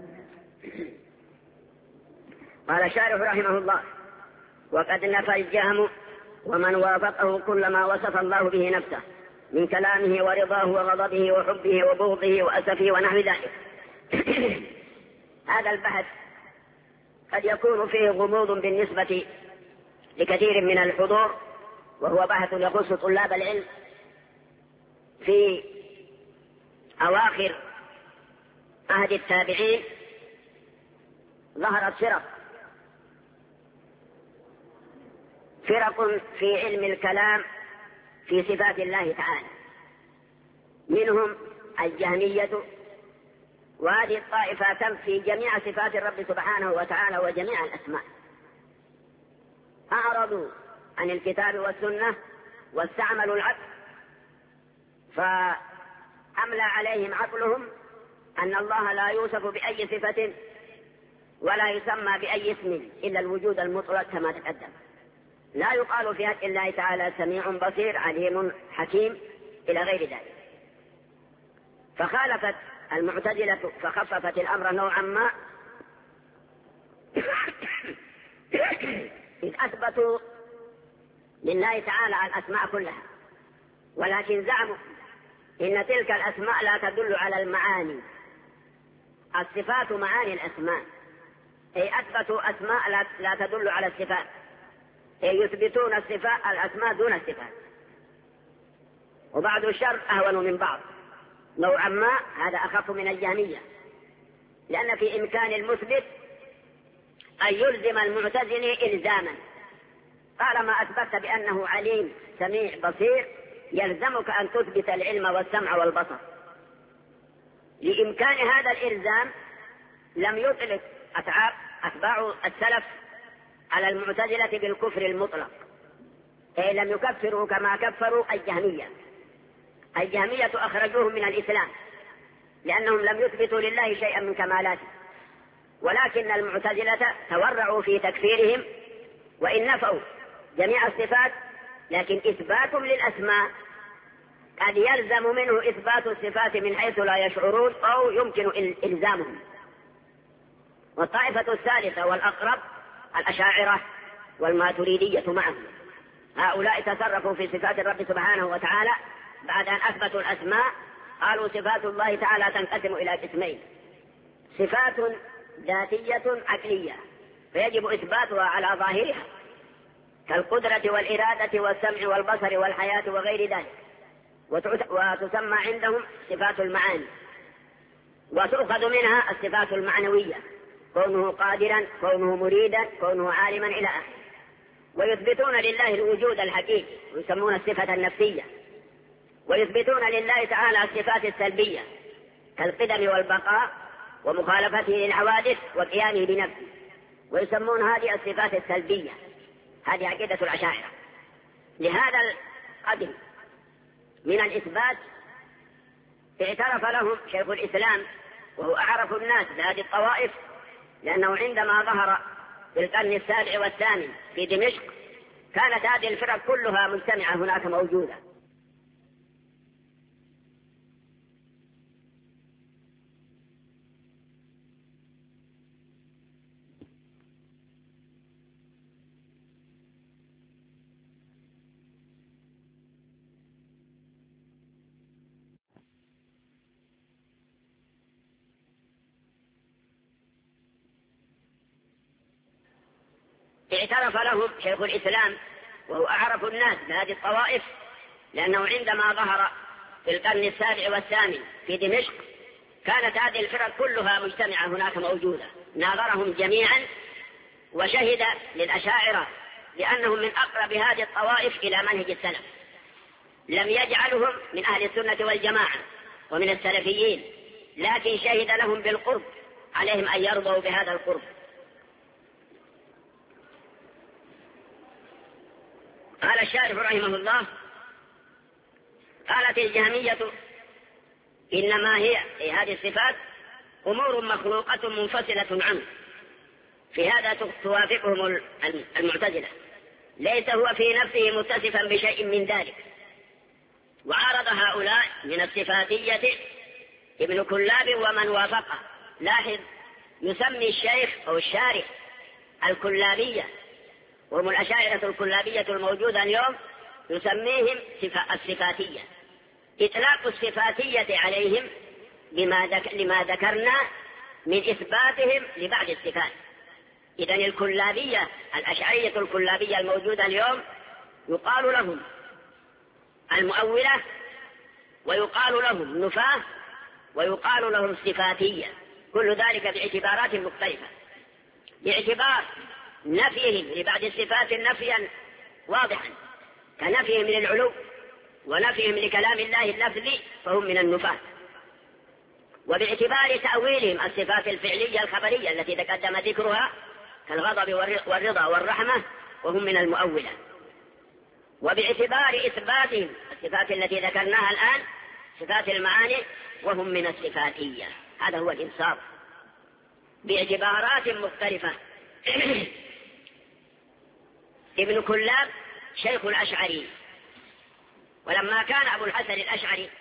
قال الشارح رحمه الله: وقد نفى الجهم ومن وافقه كل ما وصف الله به نفسه من كلامه ورضاه وغضبه وحبه وبغضه وأسفه ونحو ذلك. هذا البحث قد يكون فيه غموض بالنسبة لكثير من الحضور، وهو بحث يخص طلاب العلم. في أواخر عهد التابعين ظهرت فرق في علم الكلام في صفات الله تعالى، منهم الجهمية، وهذه الطائفة تنفي جميع صفات الرب سبحانه وتعالى وجميع الأسماء. أعرضوا عن الكتاب والسنة واستعملوا العقل، فأملى عليهم عقلهم أن الله لا يوصف بأي صفة ولا يسمى بأي اسم إلا الوجود المطلق كما تقدم. لا يقال في حق الله تعالى سميع بصير عليم حكيم إلى غير ذلك. فخالفت المعتزلة فخففت الأمر نوعا ما، إذ أثبتوا لله تعالى الأسماء كلها، ولكن زعموا إن تلك الأسماء لا تدل على المعاني. الصفات معاني الأسماء، أي أثبتوا أسماء لا تدل على الصفات، أي يثبتون الأسماء دون الصفات. وبعض الشر أهون من بعض نوعا ما، هذا أخف من الجهمية، لأن في إمكان المثبت أن يلزم المعتزلي إلزاما. طالما أثبت بأنه عليم سميع بصير يلزمك أن تثبت العلم والسمع والبصر. لإمكان هذا الإلزام لم يطلق أتباع السلف على المعتزلة بالكفر المطلق، أي لم يكفروا كما كفروا الجهمية. الجهمية أخرجوهم من الإسلام لأنهم لم يثبتوا لله شيئا من كمالاته، ولكن المعتزلة تورعوا في تكفيرهم، وإن نفوا جميع الصفات لكن إثبات للأسماء قد يلزم منه إثبات الصفات من حيث لا يشعرون أو يمكن إلزامهم. والطائفة الثالثة والأقرب الأشاعرة والماتريدية معهم، هؤلاء تصرفوا في صفات الرب سبحانه وتعالى بعد أن أثبتوا الأسماء. قالوا صفات الله تعالى تنقسم إلى قسمين: صفات ذاتية عقلية فيجب إثباتها على ظاهرها كالقدرة والإرادة والسمع والبصر والحياة وغير ذلك، وتسمى عندهم صفات المعاني، وتؤخذ منها الصفات المعنوية، كونه قادرا، كونه مريدا، كونه عالما إلى آخره. ويثبتون لله الوجود الحقيقي ويسمون الصفة النفسية، ويثبتون لله تعالى الصفات السلبية كالقدم والبقاء ومخالفته للحوادث وقيامه بنفسه، ويسمون هذه الصفات السلبية. هذه عقيدة الأشاعرة. لهذا القدر من الإثبات اعترف لهم شيخ الإسلام، وهو أعرف الناس بهذه الطوائف، لأنه عندما ظهر في القرن السابع والثامن في دمشق كانت هذه الفرق كلها مجتمعة هناك موجودة. اعترف لهم شيخ الإسلام، وهو أعرف الناس بهذه الطوائف، لأنه عندما ظهر في القرن السابع والثامن في دمشق كانت هذه الفرق كلها مجتمعة هناك موجودة. ناظرهم جميعا وشهد للأشاعرة لأنهم من أقرب هذه الطوائف إلى منهج السلف، لم يجعلهم من أهل السنة والجماعة ومن السلفيين، لكن شهد لهم بالقرب، عليهم أن يرضوا بهذا القرب. قال الشارح رحمه الله: قالت الجهمية إنما هي هذه الصفات أمور مخلوقة منفصلة عنه، في هذا توافقهم المعتزلة، ليس هو في نفسه متصفا بشيء من ذلك. وعارض هؤلاء من الصفاتية ابن كلاب ومن وافقه. لاحظ، يسمي الشيخ أو الشارح الكلابية، وهم الأشاعرة الكلابية الموجودة اليوم، يسميهم الصفاتية. إطلاق الصفاتية عليهم لما ذكرنا من إثباتهم لبعض الصفات. إذن الكلابية الأشعرية الكلابية الموجودة اليوم يقال لهم المؤولة، ويقال لهم نفاة، ويقال لهم صفاتية، كل ذلك باعتبارات مختلفة. باعتبار نفيهم لبعض الصفات نفيا واضحا كنفيهم للعلو ونفيهم لكلام الله اللفظي فهم من النفاة. وباعتبار تأويلهم الصفات الفعلية الخبرية التي تقدم ذكرها كالغضب والرضا والرحمة وهم من المؤولة. وباعتبار إثباتهم الصفات التي ذكرناها الآن صفات المعاني وهم من الصفاتية. هذا هو الإنصاف باعتبارات مختلفة. ابن كلاب شيخ الأشعري، ولما كان أبو الحسن الأشعري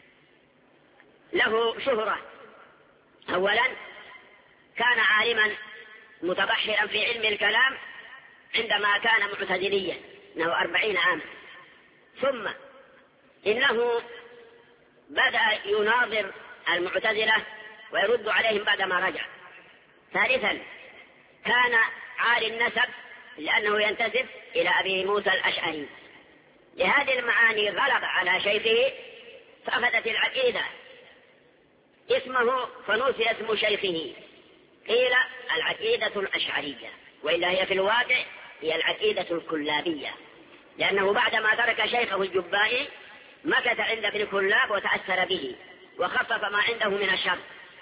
له شهرة، أولا كان عالما متبحرا في علم الكلام عندما كان معتزليا له 40 عاما، ثم إنه بدأ يناظر المعتزلة ويرد عليهم بعدما رجع. ثالثا كان عالي النسب لأنه ينتسب إلى أبي موسى الأشعري. لهذه المعاني غلب على شيخه فأخذت العقيدة اسمه فنسي اسم شيخه، قيل العقيدة الأشعرية، وإلا هي في الواقع هي العقيدة الكلابية، لأنه بعدما ترك شيخه الجبائي مكث عند ابن كلاب وتأثر به وخفف ما عنده من الشر،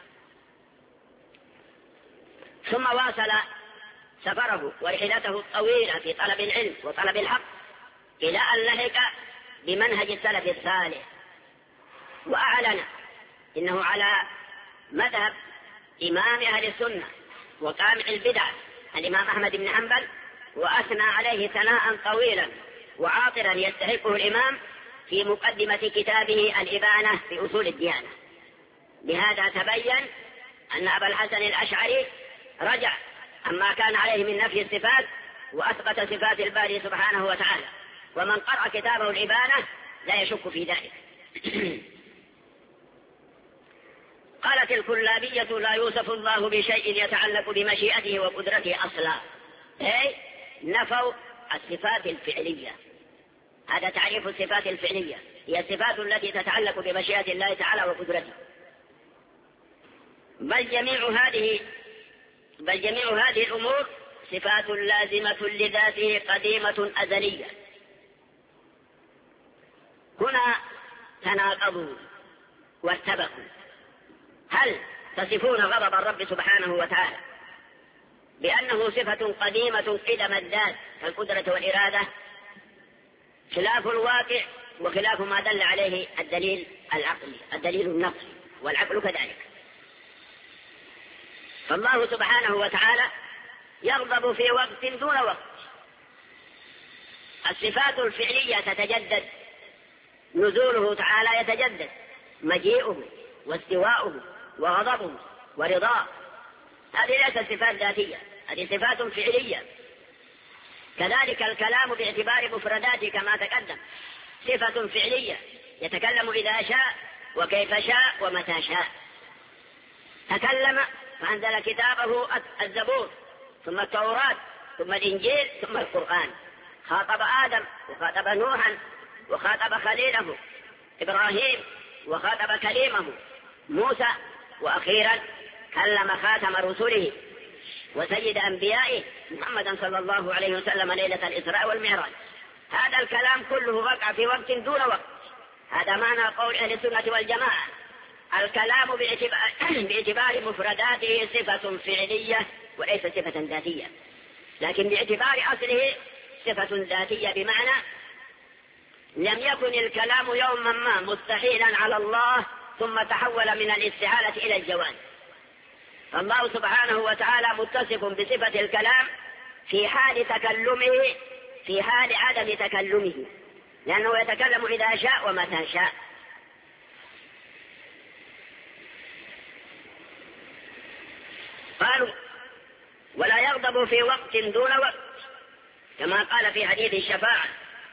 ثم واصل سفره ورحلته الطويلة في طلب العلم وطلب الحق إلى أن لحق بمنهج السلف الصالح، وأعلن إنه على مذهب إمام أهل السنة وقامع البدع الإمام أحمد بن حنبل، وأثنى عليه ثناء طويلا وعاطرا يستحقه الإمام في مقدمة كتابه الإبانة في أصول الديانة. بهذا تبين أن أبا الحسن الأشعري رجع عما كان عليه من نفي الصفات وأثبت صفات الباري سبحانه وتعالى، ومن قرأ كتابه الإبانة لا يشك في ذلك. قالت الكلابية لا يوصف الله بشيء يتعلق بمشيئته وقدرته أصلا، أي نفوا الصفات الفعلية. هذا تعريف الصفات الفعلية، هي الصفات التي تتعلق بمشيئة الله تعالى وقدرته. بل جميع هذه الأمور صفات لازمة لذاته قديمة أزلية. هنا تناقضوا وارتبكوا. هل تصفون غضب الرب سبحانه وتعالى بأنه صفة قديمة قدم الذات كالقدرة والإرادة، خلاف الواقع وخلاف ما دل عليه الدليل العقلي، الدليل النقلي، والعقل كذلك. فالله سبحانه وتعالى يغضب في وقت دون وقت. الصفات الفعلية تتجدد، نزوله تعالى يتجدد، مجيئه واستواؤه وغضبه ورضاه، هذه ليست صفات ذاتية، هذه صفات فعلية. كذلك الكلام باعتبار مفرداته كما تقدم صفة فعلية، يتكلم إذا شاء وكيف شاء ومتى شاء. تكلم فأنزل كتابه الزبور، ثم التوراة، ثم الإنجيل، ثم القرآن. خاطب آدم وخاطب نوحا وخاطب خليله إبراهيم وخاطب كليمه موسى، وأخيرا كلم خاتم رسله وسيد أنبيائه محمدا صلى الله عليه وسلم ليلة الإسراء والمعراج. هذا الكلام كله وقع في وقت دون وقت. هذا معنى قول أهل السنة والجماعة: الكلام باعتبار مفرداته صفة فعلية وليس صفة ذاتية، لكن باعتبار أصله صفة ذاتية، بمعنى لم يكن الكلام يوما ما مستحيلا على الله ثم تحول من الاستحالة إلى الجواز. فالله سبحانه وتعالى متصف بصفة الكلام في حال تكلمه، في حال عدم تكلمه، لأنه يتكلم إذا شاء ومتى شاء. قالوا: ولا يغضب في وقت دون وقت، كما قال في حديث الشفاعة: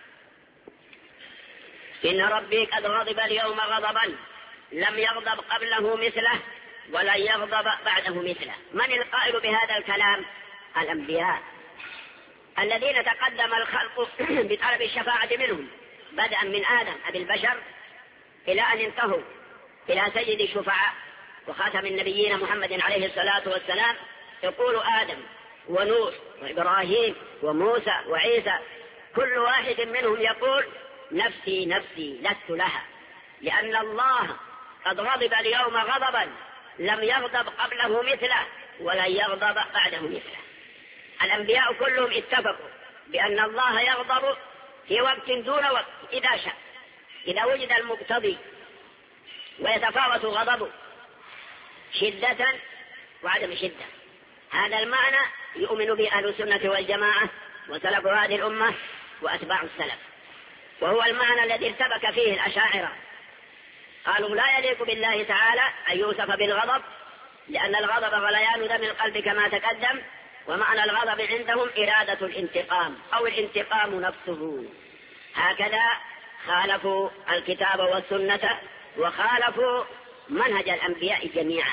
إن ربي قد غضب اليوم غضبا لم يغضب قبله مثله ولن يغضب بعده مثله. من القائل بهذا الكلام؟ الأنبياء الذين تقدم الخلق بطلب الشفاعة منهم، بدءا من آدم أبي البشر إلى أن انتهوا إلى سيد الشفعاء وخاتم النبيين محمد عليه الصلاة والسلام. يقول آدم ونوح وإبراهيم وموسى وعيسى، كل واحد منهم يقول: نفسي نفسي لست لها، لأن الله قد غضب اليوم غضبا لم يغضب قبله مثله ولن يغضب بعده مثله. الأنبياء كلهم اتفقوا بأن الله يغضب في وقت دون وقت إذا شاء، إذا وجد المقتضي، ويتفاوت غضبه شدة وعدم شدة. هذا المعنى يؤمن به أهل السنة والجماعة وسلف هذه الأمة وأتباع السلف، وهو المعنى الذي ارتبك فيه الأشاعرة. قالوا: لا يليق بالله تعالى أن يوصف بالغضب، لأن الغضب غليان دم القلب كما تقدم، ومعنى الغضب عندهم إرادة الانتقام أو الانتقام نفسه. هكذا خالفوا الكتاب والسنة وخالفوا منهج الأنبياء جميعا.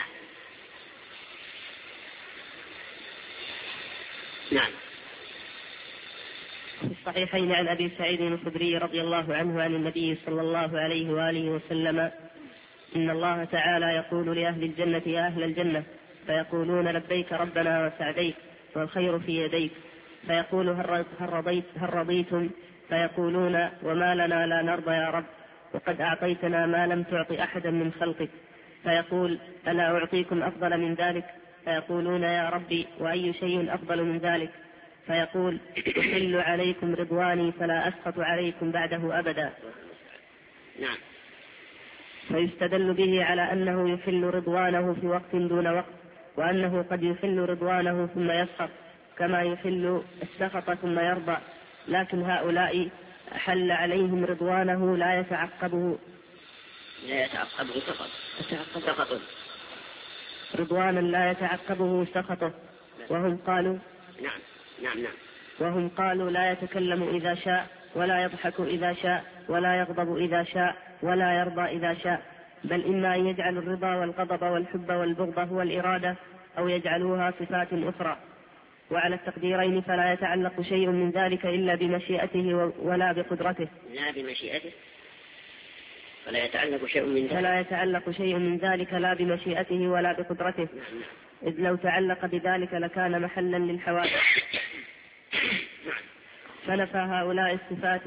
نعم. في الصحيحين عن أبي سعيد الخدري رضي الله عنه عن النبي صلى الله عليه وآله وسلم: إن الله تعالى يقول لأهل الجنة: يا أهل الجنة، فيقولون: لبيك ربنا وسعديك والخير في يديك. فيقول: هل رضيتم؟ فيقولون: وما لنا لا نرضى يا رب، وقد أعطيتنا ما لم تعط أحدا من خلقك. فيقول: ألا أعطيكم أفضل من ذلك؟ فيقولون: يا ربي، وأي شيء أفضل من ذلك؟ فيقول: أحل عليكم رضواني فلا أسخط عليكم بعده أبدا. نعم. فيستدل به على أنه يحل رضوانه في وقت دون وقت، وأنه قد يحل رضوانه ثم يسخط، كما يحل السخط ثم يرضى. لكن هؤلاء أحل عليهم رضوانه لا يتعقبه سخطه، رضوانا لا يتعقبه سخطه. وهم قالوا: نعم. وهم قالوا: لا يتكلم إذا شاء، ولا يضحك إذا شاء، ولا يغضب إذا شاء، ولا يرضى إذا شاء. بل إما أن يجعل الرضا والغضب والحب والبغض هو الإرادة أو يجعلوها صفات أخرى. وعلى التقديرين فلا يتعلق شيء من ذلك إلا بمشيئته ولا بقدرته. لا بمشيئته فلا يتعلق شيء من ذلك. فلا يتعلق شيء من ذلك لا بمشيئته ولا بقدرته. إذ لو تعلق بذلك لكان محلا للحوادث. فنفى هؤلاء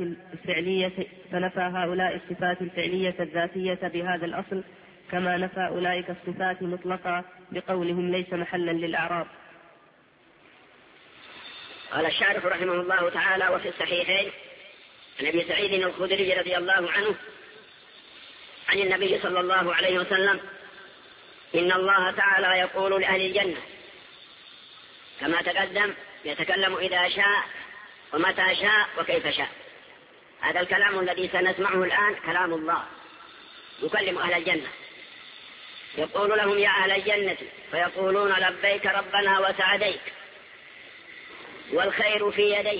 الصفات الفعلية الذاتية بهذا الأصل، كما نفى أولئك الصفات مطلقة بقولهم ليس محلا للأعراض. قال الشارح رحمه الله تعالى: وفي الصحيحين عن أبي سعيد الخدري رضي الله عنه عن النبي صلى الله عليه وسلم: إن الله تعالى يقول لأهل الجنة كما تقدم: يتكلم إذا شاء ومتى شاء وكيف شاء. هذا الكلام الذي سنسمعه الآن كلام الله يكلم أهل الجنة، يقول لهم: يا أهل الجنة، فيقولون: لبيك ربنا وسعديك والخير في يديك.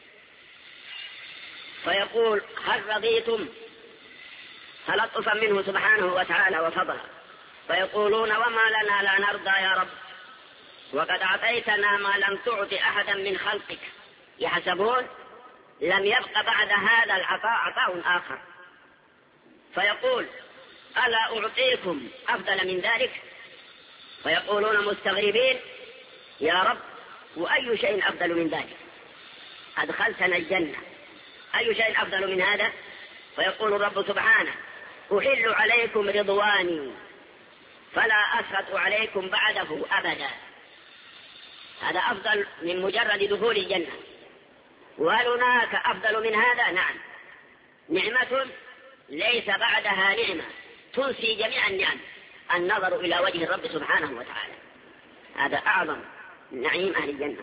فيقول: هل رضيتم؟ تلطفا منه سبحانه وتعالى وفضلا. فيقولون: وما لنا لا نرضى يا رب، وقد أعطيتنا ما لم تعط أحدا من خلقك. يحسبون لم يبق بعد هذا العطاء عطاء آخر. فيقول: ألا أعطيكم أفضل من ذلك؟ فيقولون مستغربين: يا رب، وأي شيء أفضل من ذلك؟ أدخلتنا الجنة، أي شيء أفضل من هذا؟ فيقول الرب سبحانه: أحل عليكم رضواني فلا أسخط عليكم بعده أبدا. هذا أفضل من مجرد دخول الجنة. وهل هناك أفضل من هذا؟ نعم، نعمة ليس بعدها نعمة تنسي جميع النعم، النظر إلى وجه الرب سبحانه وتعالى. هذا أعظم نعيم أهل الجنة.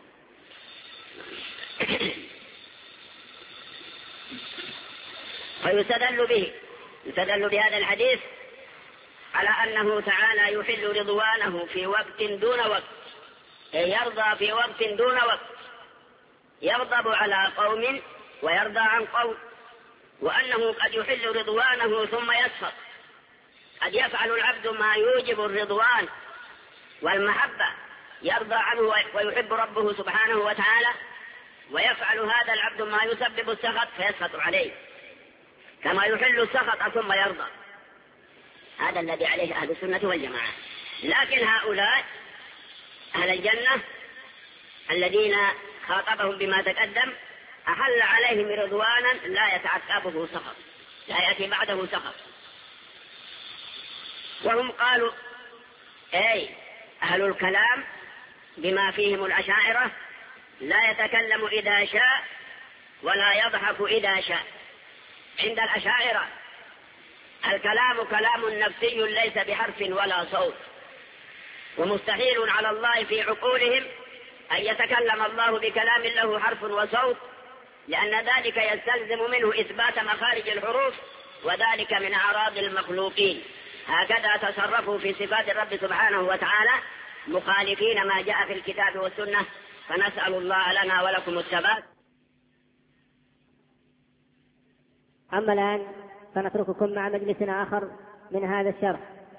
يستدل بهذا الحديث على أنه تعالى يحل رضوانه في وقت دون وقت، يرضى في وقت دون وقت، يغضب على قوم ويرضى عن قوم، وأنه قد يحل رضوانه ثم يسخط. قد يفعل العبد ما يوجب الرضوان والمحبة، يرضى عنه ويحب ربه سبحانه وتعالى، ويفعل هذا العبد ما يسبب السخط فيسخط عليه، كما يحل السخط ثم يرضى. هذا الذي عليه أهل السنة والجماعة. لكن هؤلاء أهل الجنة الذين خاطبهم بما تقدم أحل عليهم رضوانا لا يتعقبه سخط، لا يأتي بعده سخط. وهم قالوا: أي أهل الكلام بما فيهم الأشاعرة لا يتكلم إذا شاء ولا يضحك إذا شاء. عند الأشاعرة الكلام كلام نفسي ليس بحرف ولا صوت، ومستحيل على الله في عقولهم أن يتكلم الله بكلام له حرف وصوت، لأن ذلك يستلزم منه إثبات مخارج الحروف، وذلك من أعراض المخلوقين. هكذا تصرفوا في صفات الرب سبحانه وتعالى مخالفين ما جاء في الكتاب والسنة، فنسأل الله لنا ولكم الثبات. أما الآن فنترككم مع مجلسنا آخر من هذا الشرح.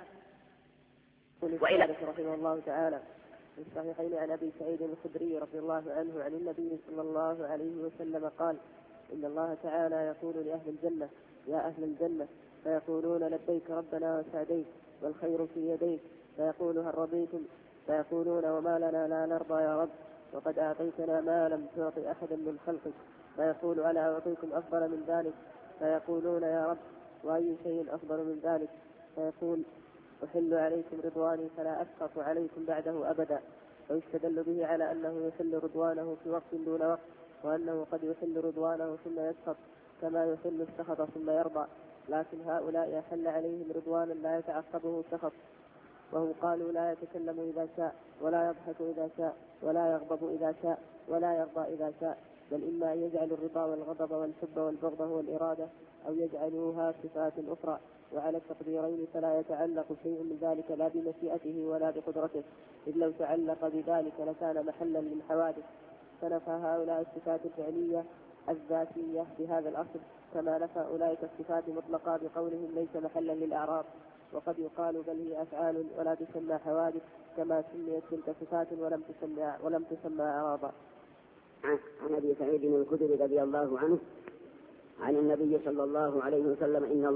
وإلى رحمه الله تعالى في الصحيحين عن أبي سعيد الخدري رضي الله عنه عن النبي صلى الله عليه وسلم قال: إن الله تعالى يقول لأهل الجنة: يا أهل الجنة، فيقولون: لبيك ربنا وسعديك والخير في يديك. فيقول: هل رضيتم؟ فيقولون: وما لنا لا نرضى يا رب، وقد أعطيتنا ما لم تعط أحدا من خلقك. فيقول: ألا أعطيكم أفضل من ذلك؟ فيقولون: يا رب، وأي شيء أفضل من ذلك؟ فيقول: أحل عليكم رضواني فلا أسخط عليكم بعده أبدا. ويستدل به على أنه يحل رضوانه في وقت دون وقت، وأنه قد يحل رضوانه ثم يسخط، كما يحل السخط ثم يرضى. لكن هؤلاء يحل عليهم رضوانا لا يتعقبه سخط، وهم قالوا: لا يتكلم إذا شاء ولا يضحك إذا شاء ولا يغضب إذا شاء ولا يرضى إذا شاء، بل إما أن يجعل الرضا والغضب والحب والبغض هو الإرادة أو يجعلوها صفات أخرى. وعلى التقديرين فلا يتعلق شيء من ذلك لا بمشيئته ولا بقدرته، إذ لو تعلق بذلك لكان محلا للحوادث. فنفى هؤلاء الصفات الفعلية الذاتية بهذا الأصل، كما نفى أولئك الصفات مطلقا بقولهم ليس محلا للأعراض. وقد يقال بل هي أفعال ولا تسمى حوادث، كما سميت تلك صفات ولم تسمى أعراضا. عن أبي سعيد الخدري رضي الله عنه عن النبي صلى الله عليه وسلم إن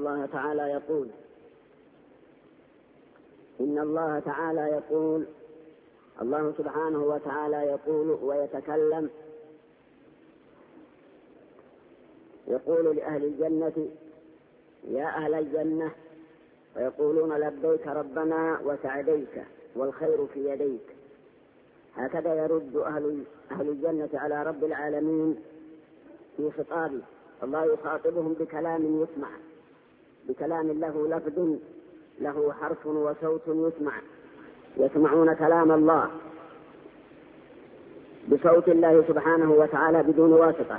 الله تعالى يقول الله سبحانه وتعالى يقول ويتكلم، يقول لأهل الجنة يا أهل الجنة، ويقولون لبيك ربنا وسعديك والخير في يديك. هكذا يرد أهل الجنة على رب العالمين في خطابه. الله يخاطبهم بكلام يسمع، بكلام له لفظ، له حرف وصوت يسمع، يسمعون كلام الله بصوت الله سبحانه وتعالى بدون واسطة.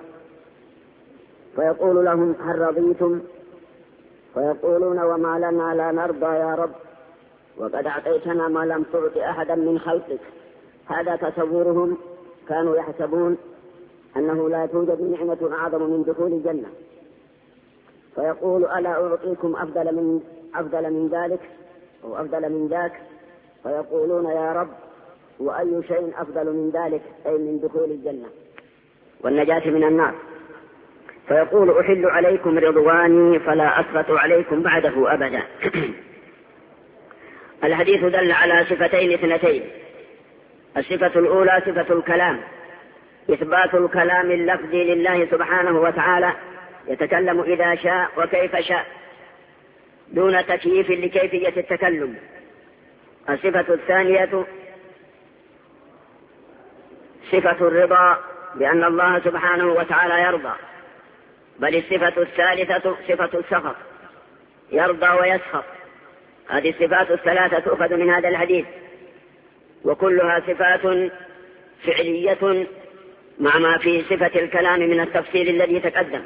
فيقول لهم هل رضيتم؟ فيقولون وما لنا لا نرضى يا رب، وقد أعطيتنا ما لم تعط أحدا من خلقك. هذا تصورهم، كانوا يحسبون أنه لا توجد نعمة أعظم من دخول الجنة. فيقول ألا أعطيكم أفضل من ذلك أو أفضل من ذاك؟ فيقولون يا رب وأي شيء أفضل من ذلك، أي من دخول الجنة والنجاة من النار. فيقول أحل عليكم رضواني فلا أسخط عليكم بعده أبدا. الحديث دل على صفتين اثنتين. الصفة الأولى صفة الكلام، إثبات الكلام اللفظي لله سبحانه وتعالى، يتكلم إذا شاء وكيف شاء دون تكييف لكيفية التكلم. الصفة الثانية صفة الرضا، بأن الله سبحانه وتعالى يرضى. بل الصفة الثالثة صفة السخط، يرضى ويسخط. هذه الصفات الثلاثة تؤخذ من هذا الحديث، وكلها صفات فعلية مع ما في صفة الكلام من التفصيل الذي تقدم.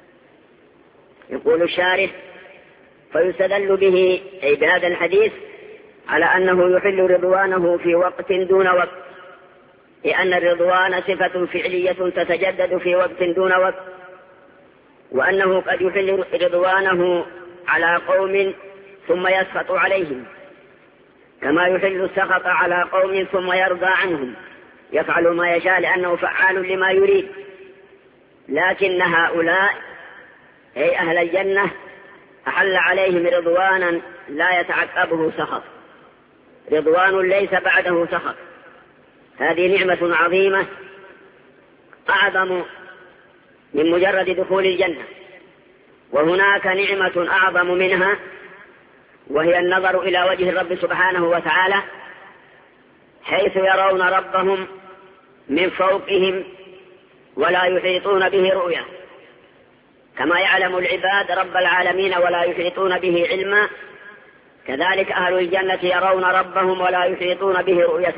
يقول الشارح فيستدل به أي بهذا الحديث على أنه يحل رضوانه في وقت دون وقت، لأن الرضوان صفة فعلية تتجدد في وقت دون وقت، وأنه قد يحل رضوانه على قوم ثم يسخط عليهم، كما يحل السخط على قوم ثم يرضى عنهم، يفعل ما يشاء لأنه فعال لما يريد. لكن هؤلاء أي أهل الجنة أحل عليهم رضوانا لا يتعقبه سخط، رضوان ليس بعده سخط. هذه نعمة عظيمة أعظم من مجرد دخول الجنة. وهناك نعمة أعظم منها، وهي النظر إلى وجه الرب سبحانه وتعالى، حيث يرون ربهم من فوقهم ولا يحيطون به رؤية، كما يعلم العباد رب العالمين ولا يحيطون به علما، كذلك أهل الجنة يرون ربهم ولا يحيطون به رؤية.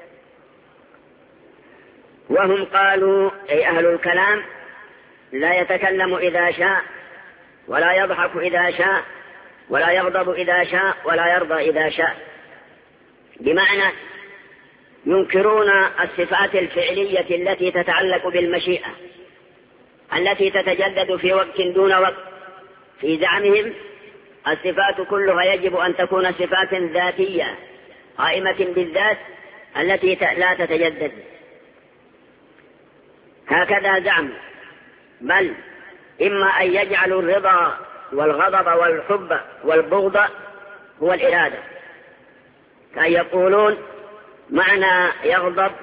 وهم قالوا أي أهل الكلام لا يتكلم إذا شاء، ولا يضحك إذا شاء، ولا يغضب إذا شاء، ولا يرضى إذا شاء، بمعنى ينكرون الصفات الفعلية التي تتعلق بالمشيئة التي تتجدد في وقت دون وقت. في زعمهم الصفات كلها يجب أن تكون صفات ذاتية قائمة بالذات التي لا تتجدد، هكذا زعم. بل إما أن يجعلوا الرضا والغضب والحب والبغض هو الإرادة، كأن يقولون معنى يغضب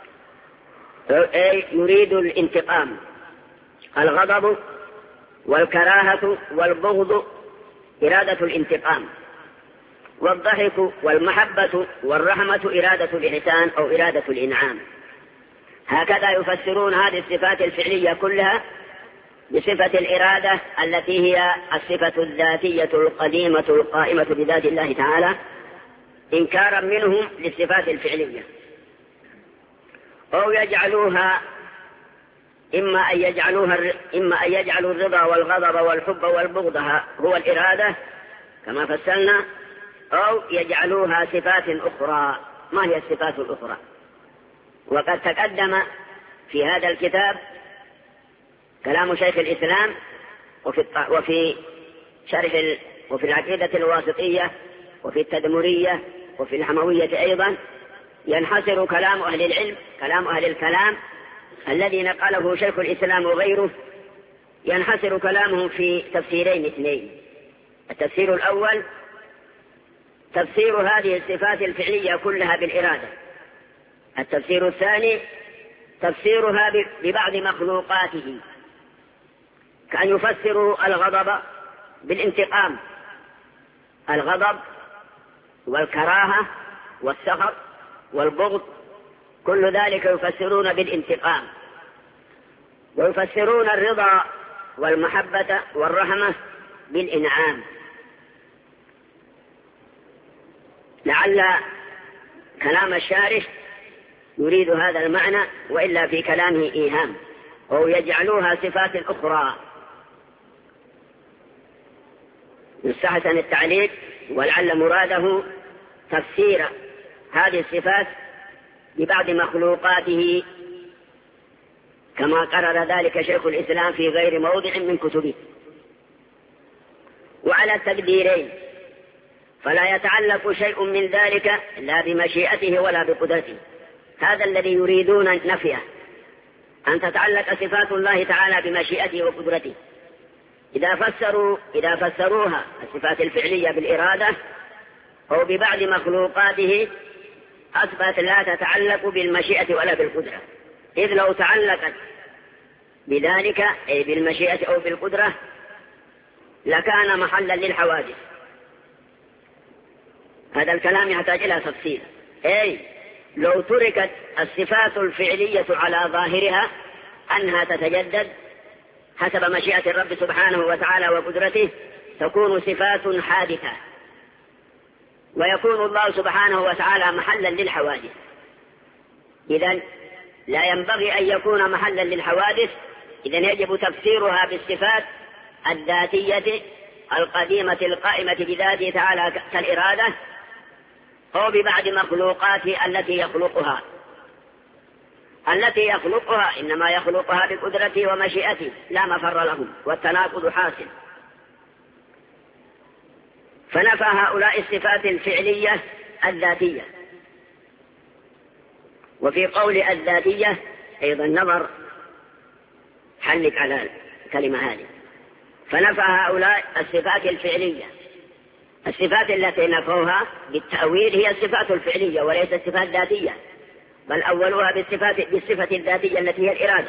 أي يريد الانتقام، الغضب والكراهة والبغض إرادة الانتقام، والضحك والمحبة والرحمة إرادة الإحسان أو إرادة الإنعام. هكذا يفسرون هذه الصفات الفعلية كلها بصفة الإرادة التي هي الصفة الذاتية القديمة القائمة بذات الله تعالى، إنكارا منهم للصفات الفعلية. أو يجعلوها إما أن يجعلوا الرضا والغضب والحب والبغض هو الإرادة كما فسرنا، أو يجعلوها صفات أخرى. ما هي الصفات الأخرى؟ وقد تقدم في هذا الكتاب كلام شيخ الإسلام وفي شرح وفي العقيدة الواسطية وفي التدمرية وفي الحموية أيضا ينحصر كلام أهل العلم، كلام أهل الكلام الذي نقله شيخ الإسلام وغيره، ينحصر كلامهم في تفسيرين اثنين. التفسير الأول تفسير هذه الصفات الفعلية كلها بالإرادة. التفسير الثاني تفسيرها ببعض مخلوقاته، كأن يفسروا الغضب بالانتقام، الغضب والكراهة والسخط والبغض كل ذلك يفسرون بالانتقام، ويفسرون الرضا والمحبة والرحمة بالإنعام. لعل كلام الشارح يريد هذا المعنى، وإلا في كلامه إيهام، أو يجعلوها صفات أخرى. يستحسن التعليق، ولعل مراده تفسير هذه الصفات ببعض مخلوقاته، كما قرر ذلك شيخ الإسلام في غير موضع من كتبه. وعلى التقديرين، فلا يتعلق شيء من ذلك لا بمشيئته ولا بقدرته، هذا الذي يريدون نفيه، أن تتعلق صفات الله تعالى بمشيئته وقدرته. إذا فسروها الصفات الفعلية بالإرادة أو ببعض مخلوقاته أثبت لا تتعلق بالمشيئة ولا بالقدرة، إذ لو تعلقت بذلك أي بالمشيئة أو بالقدرة لكان محلا للحوادث. هذا الكلام يحتاج إلى تفصيل. أي لو تركت الصفات الفعلية على ظاهرها أنها تتجدد حسب مشيئة الرب سبحانه وتعالى وقدرته، تكون صفات حادثة، ويكون الله سبحانه وتعالى محلا للحوادث. إذن لا ينبغي أن يكون محلا للحوادث، إذن يجب تفسيرها بالصفات الذاتية القديمة القائمة بذاته تعالى كالإرادة، أو ببعض مخلوقاته التي يخلقها إنما يخلقها بقدرته ومشيئته لا مفر لهم، والتناقض حاصل. فنفى هؤلاء الصفات الفعلية الذاتية. وفي قول الذاتية أيضا نظر، حلق على الكلمة هذه. فنفى هؤلاء الصفات الفعلية، الصفات التي نفوها بالتأويل هي الصفات الفعلية وليست الصفات الذاتية، بل أولوها بالصفة الذاتية التي هي الإرادة.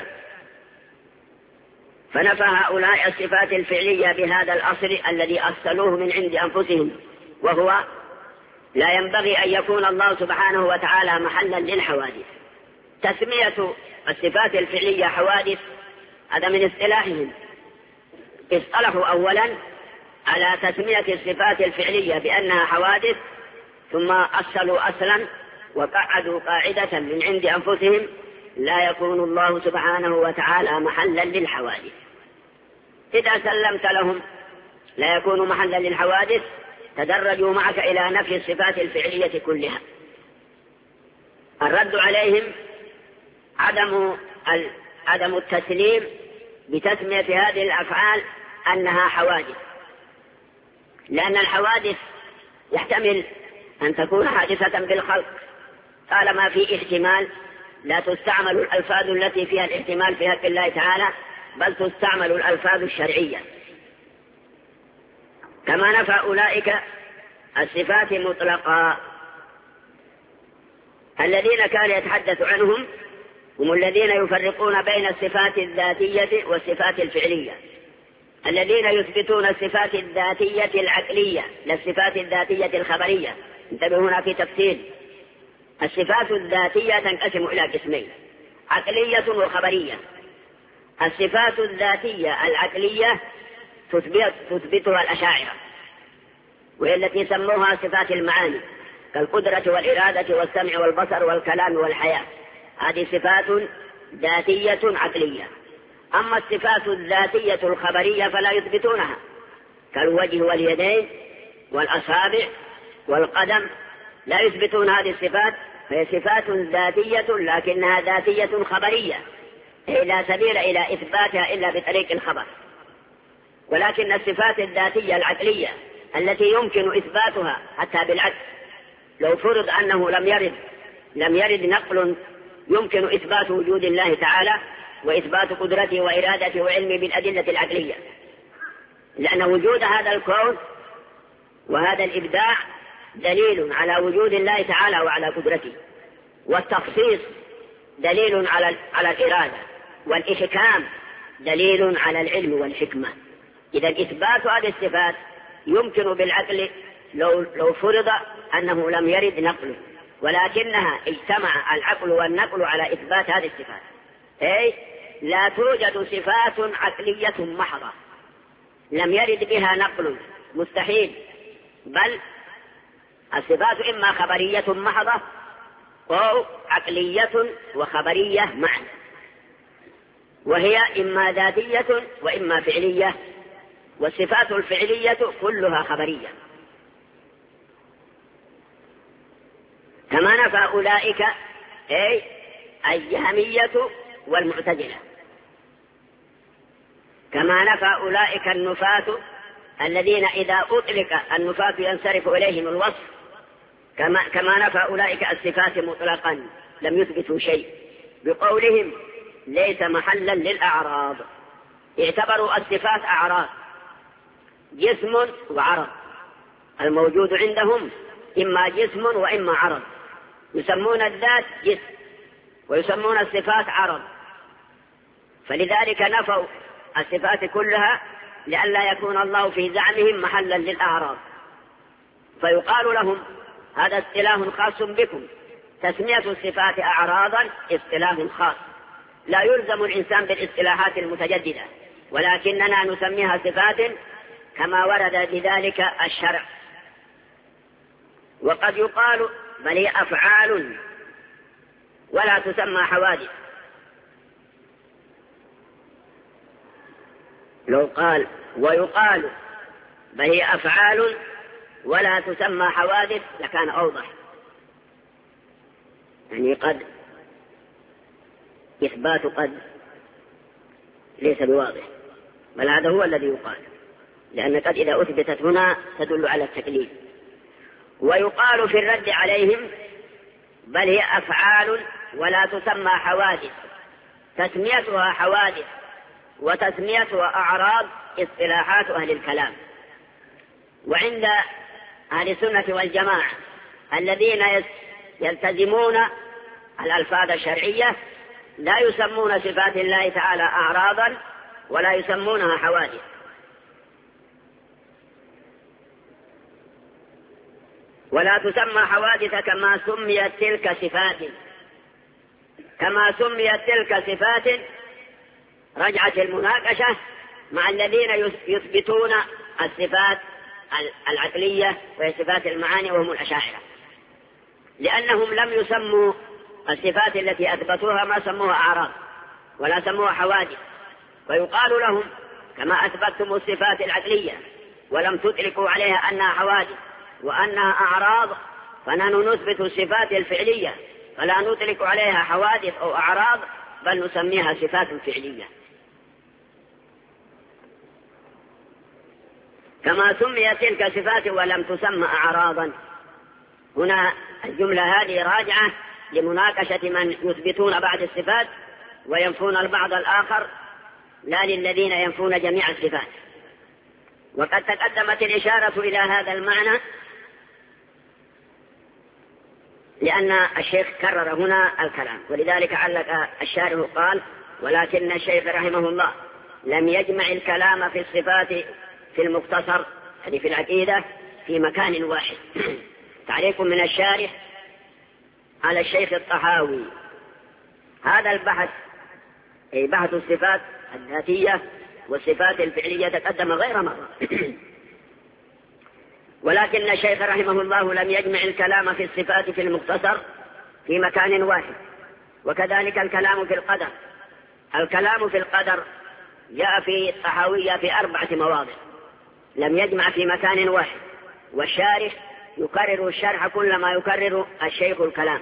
فنفى هؤلاء الصفات الفعلية بهذا الأصل الذي أصلوه من عند أنفسهم، وهو لا ينبغي أن يكون الله سبحانه وتعالى محلا للحوادث. تسمية الصفات الفعلية حوادث هذا من اصطلاحهم، اصطلحوا أولا على تسمية الصفات الفعلية بأنها حوادث، ثم أصلوا أصلا وقعدوا قاعدة من عند أنفسهم لا يكون الله سبحانه وتعالى محلا للحوادث. إذا سلمت لهم لا يكون محلا للحوادث تدرجوا معك إلى نفي الصفات الفعلية كلها. الرد عليهم عدم التسليم بتسمية هذه الأفعال أنها حوادث، لأن الحوادث يحتمل أن تكون حادثة بالخلق، طالما في احتمال لا تستعمل الألفاظ التي فيها الاحتمال في حق الله تعالى، بل تستعمل الألفاظ الشرعية. كما نفى أولئك الصفات مطلقا. الذين كان يتحدث عنهم هم الذين يفرقون بين الصفات الذاتية والصفات الفعلية، الذين يثبتون الصفات الذاتية العقلية لا الصفات الذاتية الخبرية. انتبهوا هنا في تفصيل. الصفات الذاتية تنقسم إلى قسمين، عقلية وخبرية. الصفات الذاتية العقلية تثبتها الأشاعرة، وهي التي سموها صفات المعاني كالقدرة والإرادة والسمع والبصر والكلام والحياة، هذه صفات ذاتية عقلية. أما الصفات الذاتية الخبرية فلا يثبتونها، كالوجه واليدين والأصابع والقدم، لا يثبتون هذه الصفات، فهي صفات ذاتية لكنها ذاتية خبرية، لا سبيل إلى إثباتها إلا بطريق الخبر. ولكن الصفات الذاتية العقلية التي يمكن إثباتها حتى بالعكس، لو فرض أنه لم يرد نقل يمكن إثبات وجود الله تعالى وإثبات قدرته وإرادته وعلمه بالأدلة العقلية، لأن وجود هذا الكون وهذا الإبداع دليل على وجود الله تعالى وعلى قدرته، والتخصيص دليل على الإرادة، والإحكام دليل على العلم والحكمة. إذا إثبات هذه الصفات يمكن بالعقل لو فرض أنه لم يرد نقله، ولكنها اجتمع العقل والنقل على إثبات هذه الصفات، أي لا توجد صفات عقلية محضة لم يرد بها نقل، مستحيل، بل الصفات إما خبرية محضة أو عقلية وخبرية معا، وهي إما ذاتية وإما فعلية، والصفات الفعلية كلها خبرية، كما نفى أولئك أي الجهمية والمعتزلة، كما نفى أولئك النفاة الذين إذا أطلق النفاة ينصرف إليهم الوصف، كما نفى أولئك الصفات مطلقا لم يثبتوا شيء بقولهم ليس محلا للأعراض. اعتبروا الصفات أعراض، جسم وعرض، الموجود عندهم إما جسم وإما عرض، يسمون الذات جسم ويسمون الصفات عرض، فلذلك نفوا الصفات كلها لئلا يكون الله في زعمهم محلا للأعراض. فيقال لهم هذا اصطلاح خاص بكم، تسمية الصفات أعراضا اصطلاح خاص، لا يلزم الإنسان بالاصطلاحات المتجددة، ولكننا نسميها صفات كما ورد بذلك الشرع. وقد يقال بل هي أفعال ولا تسمى حوادث، لو قال ويقال بل هي أفعال ولا تسمى حوادث لكان أوضح، يعني قد إثبات قد ليس بواضح، بل هذا هو الذي يقال، لأن قد إذا أثبتت هنا تدل على التكليف. ويقال في الرد عليهم بل هي أفعال ولا تسمى حوادث، تسميتها حوادث وتسميتها أعراض اصطلاحات أهل الكلام. وعند أهل السنة والجماعة الذين يلتزمون الألفاظ الشرعية لا يسمون صفات الله تعالى أعراضا ولا يسمونها حوادث، ولا تسمى حوادث كما سميت تلك صفات، كما سميت تلك صفات. رجعت المناقشة مع الذين يثبتون الصفات العقلية وهي صفات المعاني وهم الأشاعرة، لأنهم لم يسموا الصفات التي أثبتوها ما سموها أعراض ولا سموها حوادث. ويقال لهم كما أثبتتم الصفات العقلية ولم تطلقوا عليها أنها حوادث وأنها أعراض، فنحن نثبت الصفات الفعلية فلا نطلق عليها حوادث أو أعراض بل نسميها صفات فعلية. كما سميت تلك صفات ولم تسمى أعراضا. هنا الجملة هذه راجعة لمناقشة من يثبتون بعض الصفات وينفون البعض الآخر، لا للذين ينفون جميع الصفات. وقد تقدمت الإشارة إلى هذا المعنى لأن الشيخ كرر هنا الكلام، ولذلك علق الشارح قال ولكن الشيخ رحمه الله لم يجمع الكلام في الصفات في المختصر يعني في العقيدة في مكان واحد. تعليق من الشارح على الشيخ الطحاوي. هذا البحث أي بحث الصفات الذاتية والصفات الفعلية تقدم غير مرة. ولكن الشيخ رحمه الله لم يجمع الكلام في الصفات في المختصر في مكان واحد. وكذلك الكلام في القدر. الكلام في القدر جاء في الطحاوية في 4 مواضع، لم يجمع في مكان واحد، والشارح يكرر الشرح كلما يكرر الشيخ الكلام.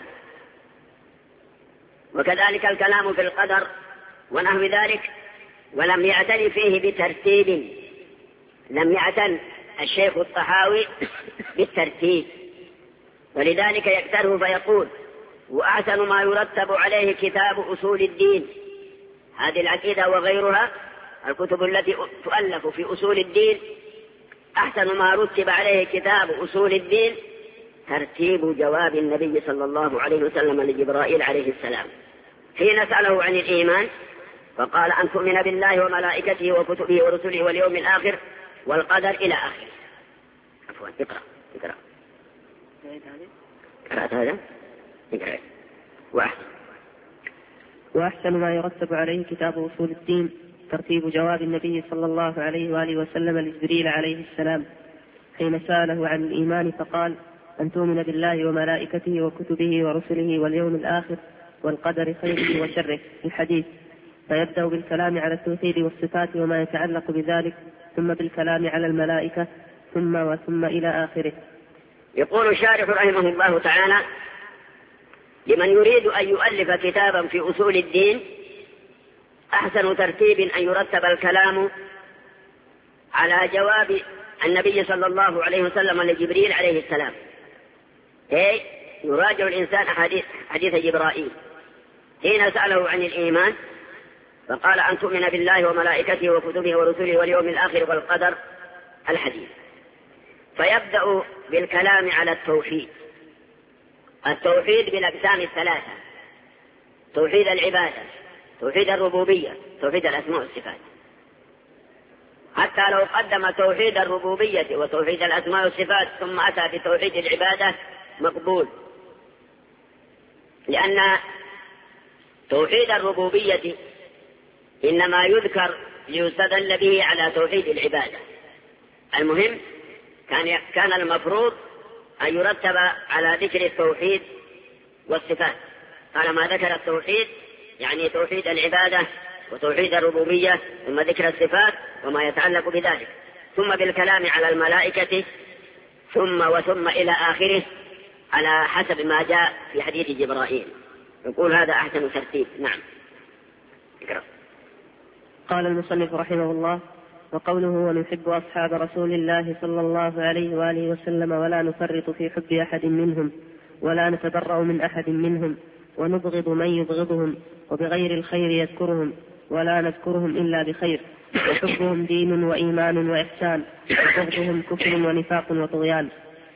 وكذلك الكلام في القدر ونحو ذلك، ولم يعتني فيه بترتيب لم يعتن الشيخ الطحاوي بالترتيب، ولذلك يكتره فيقول: وأحسن ما يرتب عليه كتاب أصول الدين. هذه العقيدة وغيرها الكتب التي تؤلف في أصول الدين، أحسن ما رتب عليه كتاب أصول الدين ترتيب جواب النبي صلى الله عليه وسلم لجبرائيل عليه السلام حين سأله عن الإيمان، فقال: أن تؤمن بالله وملائكته وكتبه ورسله واليوم الآخر والقدر إلى آخره. عفوا، اقرأ. قرأت هذا؟ اقرأ. وأحسن ما يرتب عليه كتاب أصول الدين ترتيب جواب النبي صلى الله عليه وآله وسلم لجبريل عليه السلام حين سأله عن الإيمان فقال: أن تؤمن بالله وملائكته وكتبه ورسله واليوم الآخر والقدر خيره وشره. الحديث. فيبدأ بالكلام على التوحيد والصفات وما يتعلق بذلك، ثم بالكلام على الملائكة، ثم إلى آخره. يقول الشارح رحمه الله تعالى: لمن يريد أن يؤلف كتابا في أصول الدين أحسن ترتيب أن يرتب الكلام على جواب النبي صلى الله عليه وسلم لجبريل عليه السلام. يراجع الإنسان حديث جبرائيل حين سأله عن الإيمان، فقال: أن تؤمن بالله وملائكته وكتبه ورسله واليوم الآخر والقدر. الحديث. فيبدأ بالكلام على التوحيد بالأقسام الثلاثة: توحيد العبادة، توحيد الربوبية، توحيد الأسماء والصفات. حتى لو قدم توحيد الربوبية وتوحيد الأسماء والصفات ثم أتى بتوحيد العبادة مقبول، لأن توحيد الربوبية إنما يذكر ليستدل به على توحيد العبادة. المهم كان المفروض أن يرتب على ذكر التوحيد والصفات. طالما ذكر التوحيد يعني توحيد العبادة وتوحيد الربوبية، ثم ذكر الصفات وما يتعلق بذلك، ثم بالكلام على الملائكة، ثم إلى آخره على حسب ما جاء في حديث جبرائيل. يقول هذا أحسن ترتيب. نعم. اقرأ. قال المصنف رحمه الله: وقوله: ونحب أصحاب رسول الله صلى الله عليه وآله وسلم ولا نفرط في حب أحد منهم ولا نتبرأ من أحد منهم ونبغض من يبغضهم وبغير الخير يذكرهم ولا نذكرهم إلا بخير، وحبهم دين وإيمان وإحسان، وبغضهم كفر ونفاق وطغيان.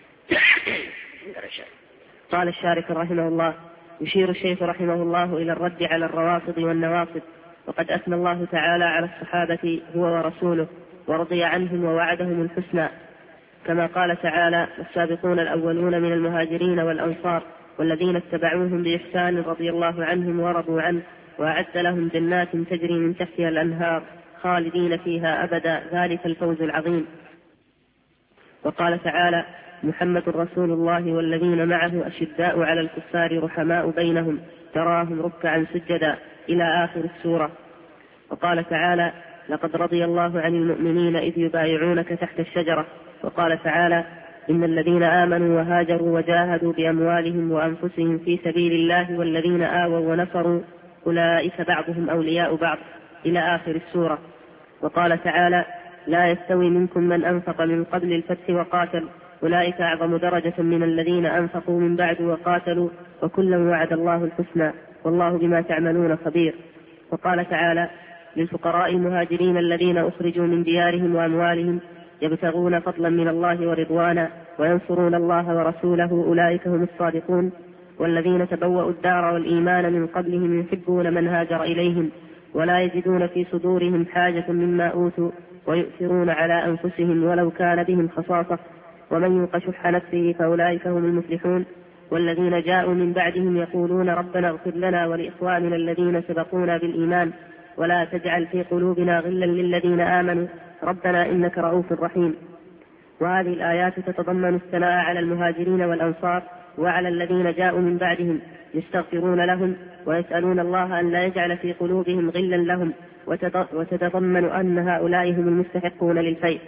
قال الشارح رحمه الله: يشير الشيخ رحمه الله إلى الرد على الروافض والنواصب، وقد أثنى الله تعالى على الصحابة هو ورسوله ورضي عنهم ووعدهم الحسنى، كما قال تعالى: والسابقون الأولون من المهاجرين والأنصار والذين اتبعوهم بإحسان رضي الله عنهم ورضوا عنه وأعد لهم جنات تجري من تحتها الأنهار خالدين فيها أبدا ذلك الفوز العظيم. وقال تعالى: محمد رسول الله والذين معه أشداء على الكفار رحماء بينهم تراهم ركعا سجدا إلى آخر السورة. وقال تعالى: لقد رضي الله عن المؤمنين إذ يبايعونك تحت الشجرة. وقال تعالى: إن الذين آمنوا وهاجروا وجاهدوا بأموالهم وأنفسهم في سبيل الله والذين آووا ونصروا أولئك بعضهم أولياء بعض إلى آخر السورة. وقال تعالى: لا يستوي منكم من أنفق من قبل الفتح وقاتل أولئك أعظم درجة من الذين أنفقوا من بعد وقاتلوا وكلا وعد الله الحسنى والله بما تعملون خبير. وقال تعالى: للفقراء المهاجرين الذين أخرجوا من ديارهم وأموالهم يبتغون فضلا من الله ورضوانا وينصرون الله ورسوله أولئك هم الصادقون والذين تبوأوا الدار والإيمان من قبلهم يحبون من هاجر إليهم ولا يجدون في صدورهم حاجة مما أوتوا ويؤثرون على أنفسهم ولو كان بهم خصاصة ومن يوق شح نفسه فأولئك هم المفلحون. والذين جاءوا من بعدهم يقولون ربنا اغفر لنا ولإخواننا الذين سبقونا بالإيمان ولا تجعل في قلوبنا غلا للذين آمنوا ربنا إنك رؤوف رحيم. وهذه الآيات تتضمن الثناء على المهاجرين والأنصار وعلى الذين جاءوا من بعدهم يستغفرون لهم ويسألون الله أن لا يجعل في قلوبهم غلا لهم، وتتضمن أن هؤلاء هم المستحقون للفيء.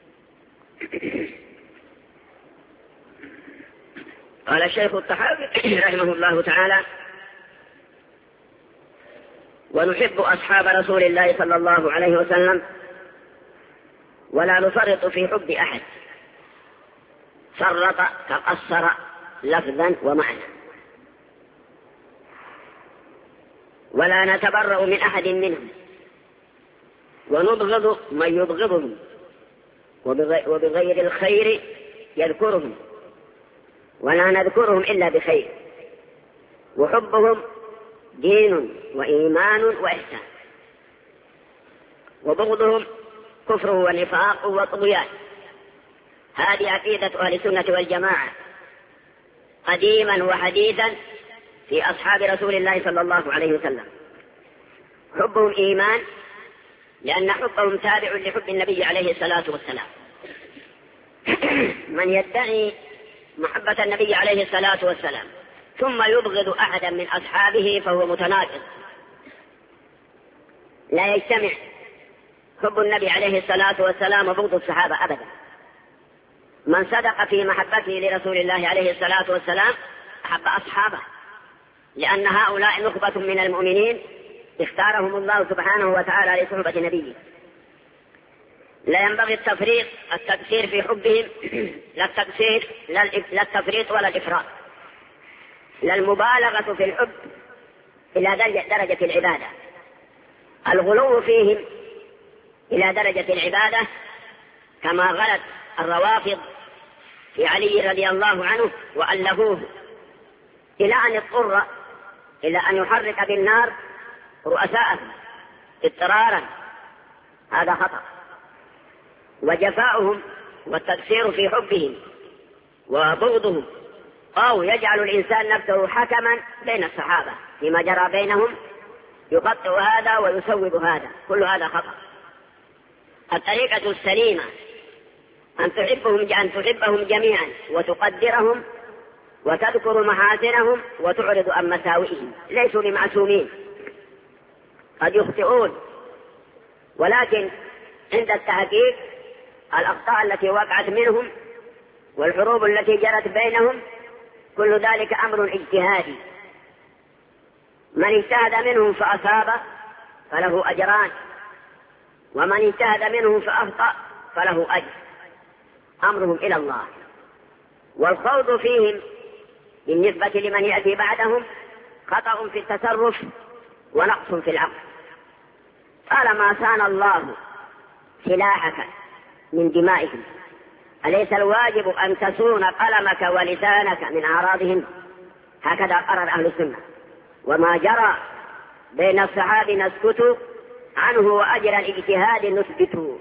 قال الشيخ الطحاوي رحمه الله تعالى: ونحب أصحاب رسول الله صلى الله عليه وسلم ولا نفرط في حب أحد، فرط تقصر لفظا ومعنى. ولا نتبرأ من أحد منهم، ونبغض من يبغضهم، وبغير الخير يذكرهم، ولا نذكرهم إلا بخير. وحبهم دين وإيمان وإحسان، وبغضهم كفر ونفاق وطغيان. هذه عقيدة أهل السنة والجماعة قديما وحديثا في أصحاب رسول الله صلى الله عليه وسلم. حبهم إيمان، لأن حبهم تابع لحب النبي عليه الصلاة والسلام. من يدعي محبة النبي عليه الصلاة والسلام ثم يبغض أحدا من أصحابه فهو متناقض، لا يجتمع حب النبي عليه الصلاة والسلام وبغض الصحابة أبدا. من صدق في محبته لرسول الله عليه الصلاة والسلام أحب أصحابه، لأن هؤلاء نخبة من المؤمنين اختارهم الله سبحانه وتعالى لصحبة نبيه. لا ينبغي التقصير في حبهم، لا التفريط ولا الإفراط، لا المبالغة في الحب إلى درجة العبادة، الغلو فيهم إلى درجة العبادة، كما غلت الروافض في علي رضي الله عنه وألهوه إلى أن اضطر إلى أن يحرق بالنار رؤساءهم اضطرارا. هذا خطأ. وجفاؤهم والتقصير في حبهم وبغضهم أو يجعل الإنسان نفسه حكما بين الصحابة فيما جرى بينهم، يقطع هذا ويسوب هذا، كل هذا خطأ. الطريقة السليمة أن تحبهم جميعا وتقدرهم وتذكر محاسنهم وتعرض عن مساوئهم. ليسوا بمعصومين، قد يخطئون، ولكن عند التحقيق الأخطاء التي وقعت منهم والحروب التي جرت بينهم كل ذلك أمر اجتهادي. من اجتهد منهم فأصاب فله أجران، ومن اجتهد منهم فأخطأ فله أجر، أمرهم إلى الله. والخوض فيهم بالنسبة لمن يأتي بعدهم خطأ في التصرف ونقص في العقل. طالما صان الله سلاحك من دمائهم أليس الواجب أن تصون قلمك ولسانك من أعراضهم؟ هكذا قرر أهل السنة. وما جرى بين الصحابة نسكت عنه، وأجر الاجتهاد نثبته.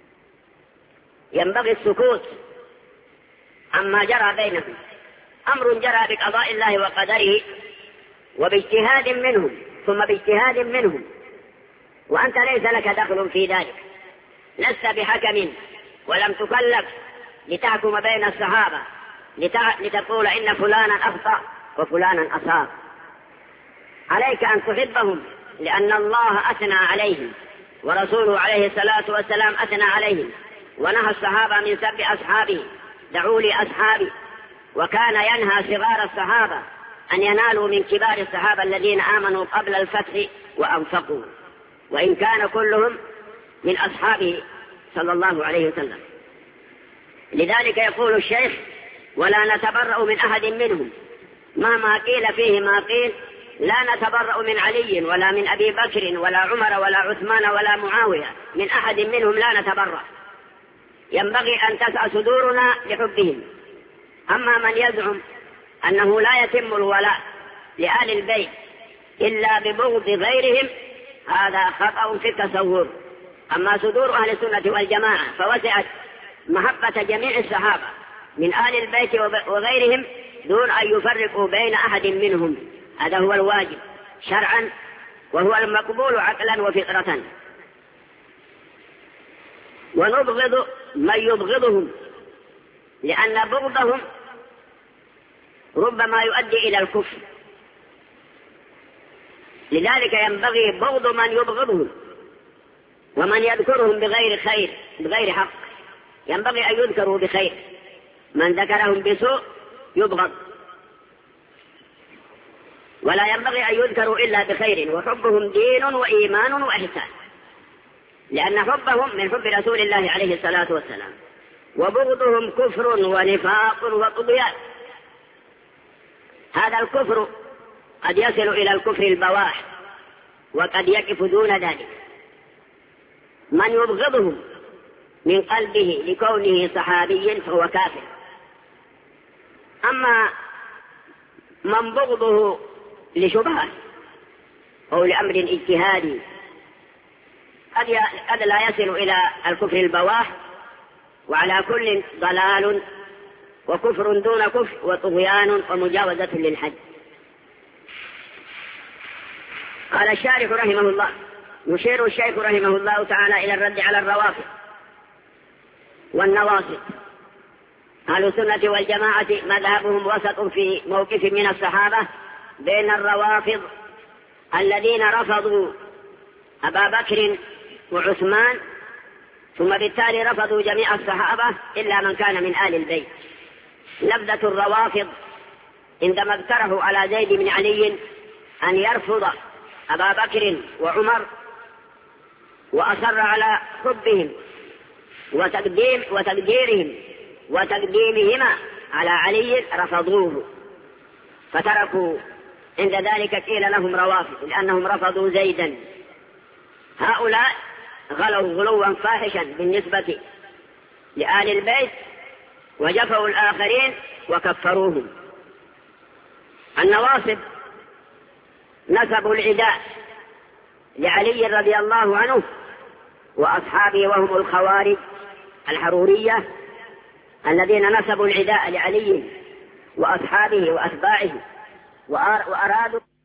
ينبغي السكوت عما جرى بينهم، أمر جرى بقضاء الله وقدره وباجتهاد منهم ثم باجتهاد منهم، وأنت ليس لك دخل في ذلك، لست بحكم ولم تكلف لتحكم بين الصحابة لتقول إن فلانا أخطأ وفلانا أصاب. عليك أن تحبهم لأن الله أثنى عليهم ورسوله عليه الصلاة والسلام أثنى عليهم، ونهى الصحابة من سب أصحابه، دعوا لي أصحابي. وكان ينهى صغار الصحابة أن ينالوا من كبار الصحابة الذين آمنوا قبل الفتح وأنفقوا، وإن كان كلهم من أصحابه صلى الله عليه وسلم. لذلك يقول الشيخ: ولا نتبرأ من أحد منهم، مهما قيل فيه ما قيل، لا نتبرأ من علي ولا من أبي بكر ولا عمر ولا عثمان ولا معاوية، من أحد منهم لا نتبرأ. ينبغي أن تسع صدورنا لحبهم. أما من يزعم أنه لا يتم الولاء لآل البيت إلا ببغض غيرهم، هذا خطأ في التصور. أما صدور أهل السنة والجماعة فوسعت محبة جميع الصحابة من آل البيت وغيرهم دون أن يفرقوا بين أحد منهم. هذا هو الواجب شرعا، وهو المقبول عقلا وفطرة. ونبغض من يبغضهم، لأن بغضهم ربما يؤدي إلى الكفر. لذلك ينبغي بغض من يبغضهم، ومن يذكرهم بغير خير بغير حق ينبغي أن يذكروا بخير. من ذكرهم بسوء يبغض، ولا ينبغي أن يذكروا إلا بخير. وحبهم دين وإيمان وإحسان. لأن حبهم من حب رسول الله عليه الصلاة والسلام، وبغضهم كفر ونفاق وطغيان. هذا الكفر قد يصل إلى الكفر البواح، وقد يقف دون ذلك. من يبغضهم من قلبه لكونه صحابي فهو كافر. أما من بغضه لشبهة أو لأمر اجتهادي قد لا يصل إلى الكفر البواح، وعلى كل ضلال وكفر دون كفر وطغيان ومجاوزة للحد. قال الشارح رحمه الله: يشير الشيخ رحمه الله تعالى إلى الرد على الروافض والنواصب. أهل السنة والجماعة مذهبهم وسط في موقف من الصحابة بين الروافض الذين رفضوا أبا بكر وعثمان، ثم بالتالي رفضوا جميع الصحابة إلا من كان من آل البيت. لفظة الروافض عندما اقترحوا على زيد بن علي أن يرفض أبا بكر وعمر وأصر على حبهم وتقديرهم وتقديمهما على علي رفضوه، فتركوا. عند ذلك قيل لهم روافض لأنهم رفضوا زيدا. هؤلاء غلوا غلوا فاحشا بالنسبة لآل البيت، وجفوا الآخرين وكفروهم. النواصب نسبوا العداء لعلي رضي الله عنه وأصحابه، وهم الخوارج الحرورية الذين نسبوا العداء لعلي وأصحابه وأتباعه وأرادوا